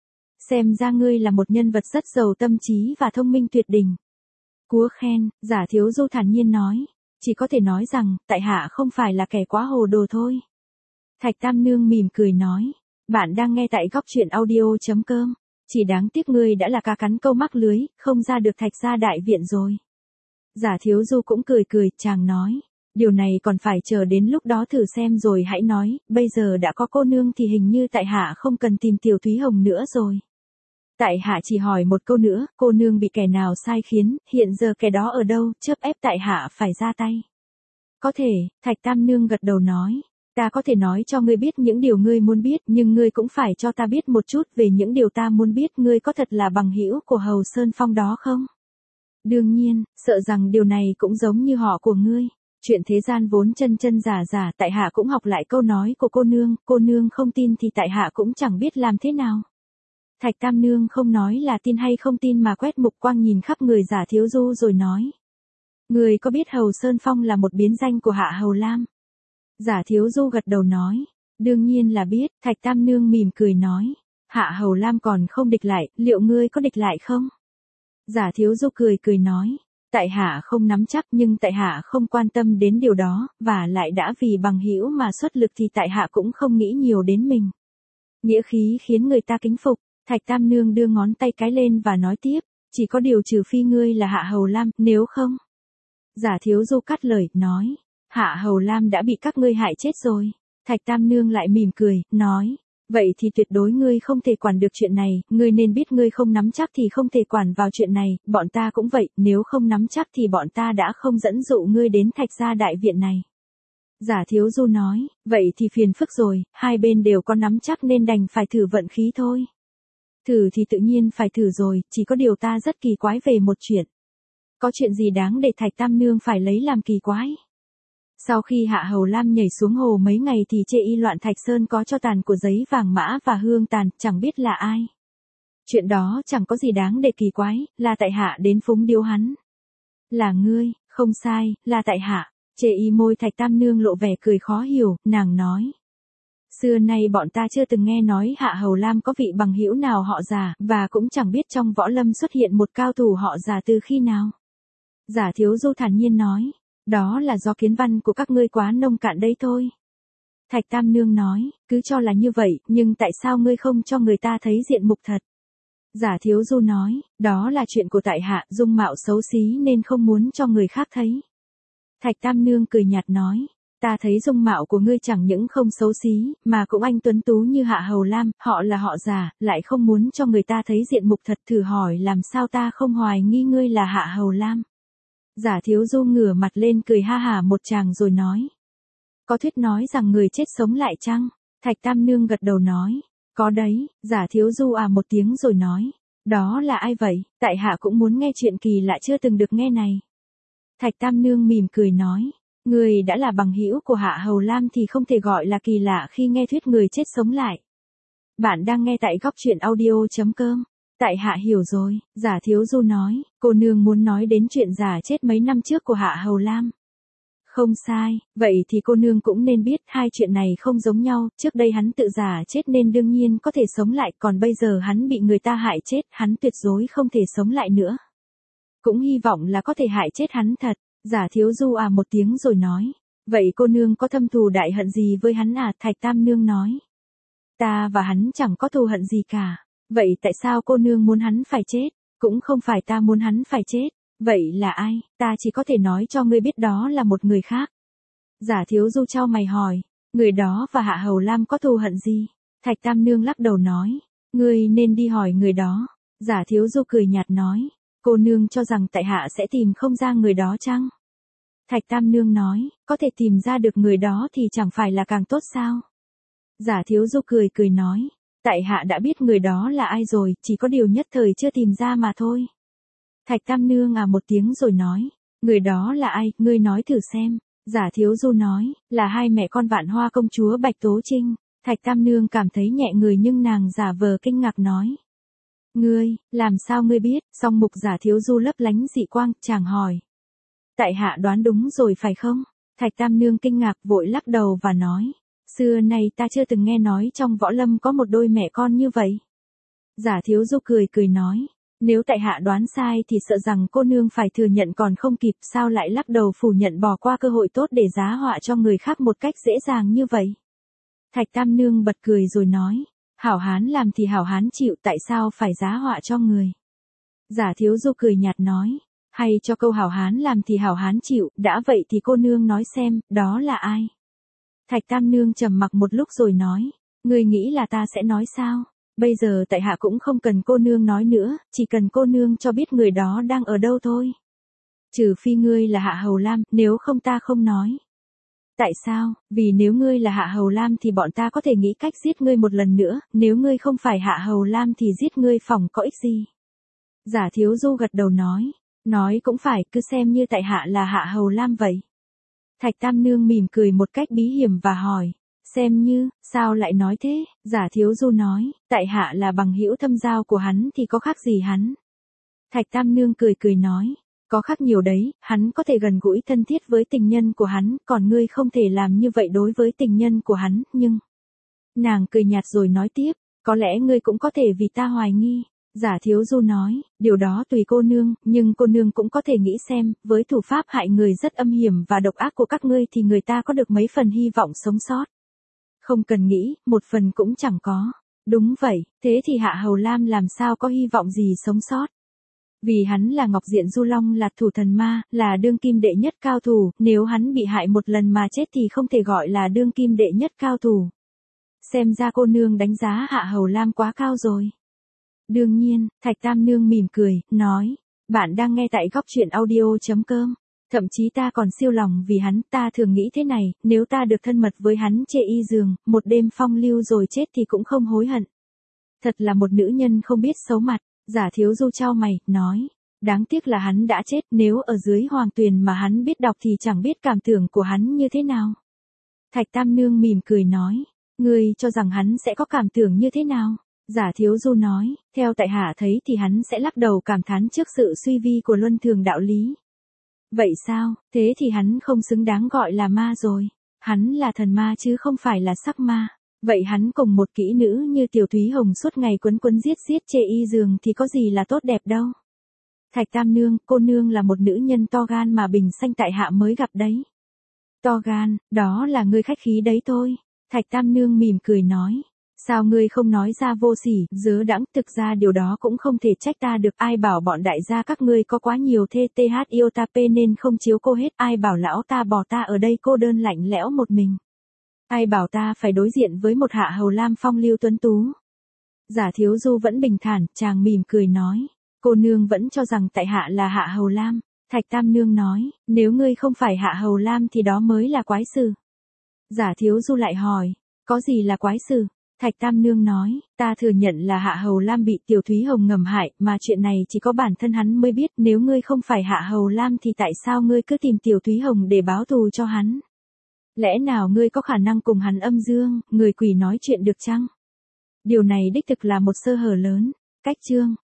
xem ra ngươi là một nhân vật rất giàu tâm trí và thông minh tuyệt đỉnh. Cúa khen, Giả Thiếu Du thản nhiên nói, chỉ có thể nói rằng, tại hạ không phải là kẻ quá hồ đồ thôi. Thạch Tam Nương mỉm cười nói, bạn đang nghe tại góc truyện audio chấm com, chỉ đáng tiếc ngươi đã là cá cắn câu mắc lưới, không ra được Thạch Gia đại viện rồi. Giả Thiếu Du cũng cười cười, chàng nói, điều này còn phải chờ đến lúc đó thử xem rồi hãy nói, bây giờ đã có cô nương thì hình như tại hạ không cần tìm Tiểu Thúy Hồng nữa rồi. Tại hạ chỉ hỏi một câu nữa, cô nương bị kẻ nào sai khiến, hiện giờ kẻ đó ở đâu, chớp ép tại hạ phải ra tay. Có thể, Thạch Tam Nương gật đầu nói, ta có thể nói cho ngươi biết những điều ngươi muốn biết, nhưng ngươi cũng phải cho ta biết một chút về những điều ta muốn biết, ngươi có thật là bằng hữu của Hầu Sơn Phong đó không? Đương nhiên, sợ rằng điều này cũng giống như họ của ngươi. Chuyện thế gian vốn chân chân giả giả, tại hạ cũng học lại câu nói của cô nương, cô nương không tin thì tại hạ cũng chẳng biết làm thế nào. Thạch Tam Nương không nói là tin hay không tin mà quét mục quang nhìn khắp người Giả Thiếu Du rồi nói. Người có biết Hầu Sơn Phong là một biến danh của Hạ Hầu Lam? Giả Thiếu Du gật đầu nói. Đương nhiên là biết, Thạch Tam Nương mỉm cười nói. Hạ Hầu Lam còn không địch lại, liệu ngươi có địch lại không? Giả Thiếu Du cười cười nói. Tại hạ không nắm chắc nhưng tại hạ không quan tâm đến điều đó, và lại đã vì bằng hữu mà xuất lực thì tại hạ cũng không nghĩ nhiều đến mình. Nghĩa khí khiến người ta kính phục. Thạch Tam Nương đưa ngón tay cái lên và nói tiếp, chỉ có điều trừ phi ngươi là Hạ Hầu Lam, nếu không. Giả Thiếu Du cắt lời, nói, Hạ Hầu Lam đã bị các ngươi hại chết rồi. Thạch Tam Nương lại mỉm cười, nói, vậy thì tuyệt đối ngươi không thể quản được chuyện này, ngươi nên biết ngươi không nắm chắc thì không thể quản vào chuyện này, bọn ta cũng vậy, nếu không nắm chắc thì bọn ta đã không dẫn dụ ngươi đến Thạch Gia đại viện này. Giả Thiếu Du nói, vậy thì phiền phức rồi, hai bên đều có nắm chắc nên đành phải thử vận khí thôi. Thử thì tự nhiên phải thử rồi, chỉ có điều ta rất kỳ quái về một chuyện. Có chuyện gì đáng để Thạch Tam Nương phải lấy làm kỳ quái? Sau khi Hạ Hầu Lam nhảy xuống hồ mấy ngày thì chê y loạn Thạch Sơn có cho tàn của giấy vàng mã và hương tàn, chẳng biết là ai. Chuyện đó chẳng có gì đáng để kỳ quái, là tại hạ đến phúng điếu hắn. Là ngươi, không sai, là tại hạ. Chê y môi Thạch Tam Nương lộ vẻ cười khó hiểu, nàng nói. Xưa nay bọn ta chưa từng nghe nói Hạ Hầu Lam có vị bằng hữu nào họ Giả, và cũng chẳng biết trong võ lâm xuất hiện một cao thủ họ Giả từ khi nào. Giả Thiếu Du thản nhiên nói, đó là do kiến văn của các ngươi quá nông cạn đấy thôi. Thạch Tam Nương nói, cứ cho là như vậy, nhưng tại sao ngươi không cho người ta thấy diện mục thật? Giả Thiếu Du nói, đó là chuyện của tại hạ, dung mạo xấu xí nên không muốn cho người khác thấy. Thạch Tam Nương cười nhạt nói, ta thấy dung mạo của ngươi chẳng những không xấu xí, mà cũng anh tuấn tú như Hạ Hầu Lam, họ là họ Giả, lại không muốn cho người ta thấy diện mục thật, thử hỏi làm sao ta không hoài nghi ngươi là Hạ Hầu Lam. Giả Thiếu Du ngửa mặt lên cười ha hả một tràng rồi nói. Có thuyết nói rằng người chết sống lại chăng? Thạch Tam Nương gật đầu nói. Có đấy. Giả Thiếu Du à một tiếng rồi nói. Đó là ai vậy? Tại hạ cũng muốn nghe chuyện kỳ lạ chưa từng được nghe này. Thạch Tam Nương mỉm cười nói. Người đã là bằng hữu của Hạ Hầu Lam thì không thể gọi là kỳ lạ khi nghe thuyết người chết sống lại. Bạn đang nghe tại góc truyện audio.com. Tại hạ hiểu rồi. Giả Thiếu Du nói. Cô nương muốn nói đến chuyện giả chết mấy năm trước của Hạ Hầu Lam. Không sai, vậy thì cô nương cũng nên biết hai chuyện này không giống nhau, trước đây hắn tự giả chết nên đương nhiên có thể sống lại, còn bây giờ hắn bị người ta hại chết, hắn tuyệt đối không thể sống lại nữa. Cũng hy vọng là có thể hại chết hắn thật. Giả Thiếu Du à một tiếng rồi nói. Vậy cô nương có thâm thù đại hận gì với hắn à? Thạch Tam Nương nói. Ta và hắn chẳng có thù hận gì cả. Vậy tại sao cô nương muốn hắn phải chết? Cũng không phải ta muốn hắn phải chết. Vậy là ai? Ta chỉ có thể nói cho ngươi biết đó là một người khác. Giả Thiếu Du chau mày hỏi. Người đó và Hạ Hầu Lam có thù hận gì? Thạch Tam Nương lắc đầu nói. Ngươi nên đi hỏi người đó. Giả Thiếu Du cười nhạt nói. Cô nương cho rằng tại hạ sẽ tìm không ra người đó chăng? Thạch Tam Nương nói. Có thể tìm ra được người đó thì chẳng phải là càng tốt sao? Giả Thiếu Du cười cười nói. Tại hạ đã biết người đó là ai rồi, chỉ có điều nhất thời chưa tìm ra mà thôi. Thạch Tam Nương à một tiếng rồi nói. Người đó là ai, ngươi nói thử xem. Giả Thiếu Du nói, là hai mẹ con Vạn Hoa công chúa Bạch Tố Trinh. Thạch Tam Nương cảm thấy nhẹ người nhưng nàng giả vờ kinh ngạc nói. Ngươi, làm sao ngươi biết? Song mục Giả Thiếu Du lấp lánh dị quang, chàng hỏi. Tại hạ đoán đúng rồi phải không? Thạch Tam Nương kinh ngạc vội lắc đầu và nói. Xưa nay ta chưa từng nghe nói trong võ lâm có một đôi mẹ con như vậy. Giả Thiếu Du cười cười nói. Nếu tại hạ đoán sai thì sợ rằng cô nương phải thừa nhận còn không kịp, sao lại lắc đầu phủ nhận bỏ qua cơ hội tốt để giá họa cho người khác một cách dễ dàng như vậy. Thạch Tam Nương bật cười rồi nói. Hảo hán làm thì hảo hán chịu, tại sao phải giá họa cho người? Giả Thiếu Du cười nhạt nói. Hay cho câu hảo hán làm thì hảo hán chịu, đã vậy thì cô nương nói xem, đó là ai? Thạch Tam Nương trầm mặc một lúc rồi nói. Ngươi nghĩ là ta sẽ nói sao? Bây giờ tại hạ cũng không cần cô nương nói nữa, chỉ cần cô nương cho biết người đó đang ở đâu thôi. Trừ phi ngươi là Hạ Hầu Lam, nếu không ta không nói. Tại sao? Vì nếu ngươi là Hạ Hầu Lam thì bọn ta có thể nghĩ cách giết ngươi một lần nữa, nếu ngươi không phải Hạ Hầu Lam thì giết ngươi phỏng có ích gì. Giả Thiếu Du gật đầu nói. Nói cũng phải, cứ xem như tại hạ là Hạ Hầu Lam vậy. Thạch Tam Nương mỉm cười một cách bí hiểm và hỏi. Xem như, sao lại nói thế? Giả Thiếu Du nói, tại hạ là bằng hữu thâm giao của hắn thì có khác gì hắn? Thạch Tam Nương cười cười nói, có khác nhiều đấy, hắn có thể gần gũi thân thiết với tình nhân của hắn, còn ngươi không thể làm như vậy đối với tình nhân của hắn, nhưng... Nàng cười nhạt rồi nói tiếp, có lẽ ngươi cũng có thể vì ta hoài nghi. Giả Thiếu Du nói, điều đó tùy cô nương, nhưng cô nương cũng có thể nghĩ xem, với thủ pháp hại người rất âm hiểm và độc ác của các ngươi thì người ta có được mấy phần hy vọng sống sót. Không cần nghĩ, một phần cũng chẳng có. Đúng vậy, thế thì Hạ Hầu Lam làm sao có hy vọng gì sống sót? Vì hắn là Ngọc Diện Du Long là thủ thần ma, là đương kim đệ nhất cao thủ, nếu hắn bị hại một lần mà chết thì không thể gọi là đương kim đệ nhất cao thủ. Xem ra cô nương đánh giá Hạ Hầu Lam quá cao rồi. Đương nhiên, Thạch Tam Nương mỉm cười, nói, bạn đang nghe tại góc truyện audio.com. Thậm chí ta còn siêu lòng vì hắn, ta thường nghĩ thế này, nếu ta được thân mật với hắn chê y giường, một đêm phong lưu rồi chết thì cũng không hối hận. Thật là một nữ nhân không biết xấu mặt. Giả Thiếu Du chau mày, nói, đáng tiếc là hắn đã chết, nếu ở dưới hoàng tuyền mà hắn biết đọc thì chẳng biết cảm tưởng của hắn như thế nào. Thạch Tam Nương mỉm cười nói, ngươi cho rằng hắn sẽ có cảm tưởng như thế nào? Giả Thiếu Du nói, theo tại hạ thấy thì hắn sẽ lắc đầu cảm thán trước sự suy vi của luân thường đạo lý. Vậy sao, thế thì hắn không xứng đáng gọi là ma rồi. Hắn là thần ma chứ không phải là sắc ma. Vậy hắn cùng một kỹ nữ như Tiểu Thúy Hồng suốt ngày quấn quấn giết giết chê y giường thì có gì là tốt đẹp đâu. Thạch Tam Nương, cô nương là một nữ nhân to gan mà bình sanh tại hạ mới gặp đấy. To gan, đó là ngươi khách khí đấy thôi. Thạch Tam Nương mỉm cười nói. Sao ngươi không nói ra vô sỉ, dớ đãng, thực ra điều đó cũng không thể trách ta được. Ai bảo bọn đại gia các ngươi có quá nhiều thê th yêu ta p nên không chiếu cô hết. Ai bảo lão ta bỏ ta ở đây cô đơn lạnh lẽo một mình. Ai bảo ta phải đối diện với một hạ hầu lam phong lưu tuấn tú. Giả Thiếu Du vẫn bình thản, chàng mỉm cười nói. Cô nương vẫn cho rằng tại hạ là hạ hầu lam. Thạch Tam Nương nói, nếu ngươi không phải hạ hầu lam thì đó mới là quái sự. Giả Thiếu Du lại hỏi, có gì là quái sự? Thạch Tam Nương nói, ta thừa nhận là hạ hầu lam bị Tiểu Thúy Hồng ngầm hại, mà chuyện này chỉ có bản thân hắn mới biết. Nếu ngươi không phải hạ hầu lam thì tại sao ngươi cứ tìm Tiểu Thúy Hồng để báo thù cho hắn? Lẽ nào ngươi có khả năng cùng hắn âm dương, người quỷ nói chuyện được chăng? Điều này đích thực là một sơ hở lớn. Cách chương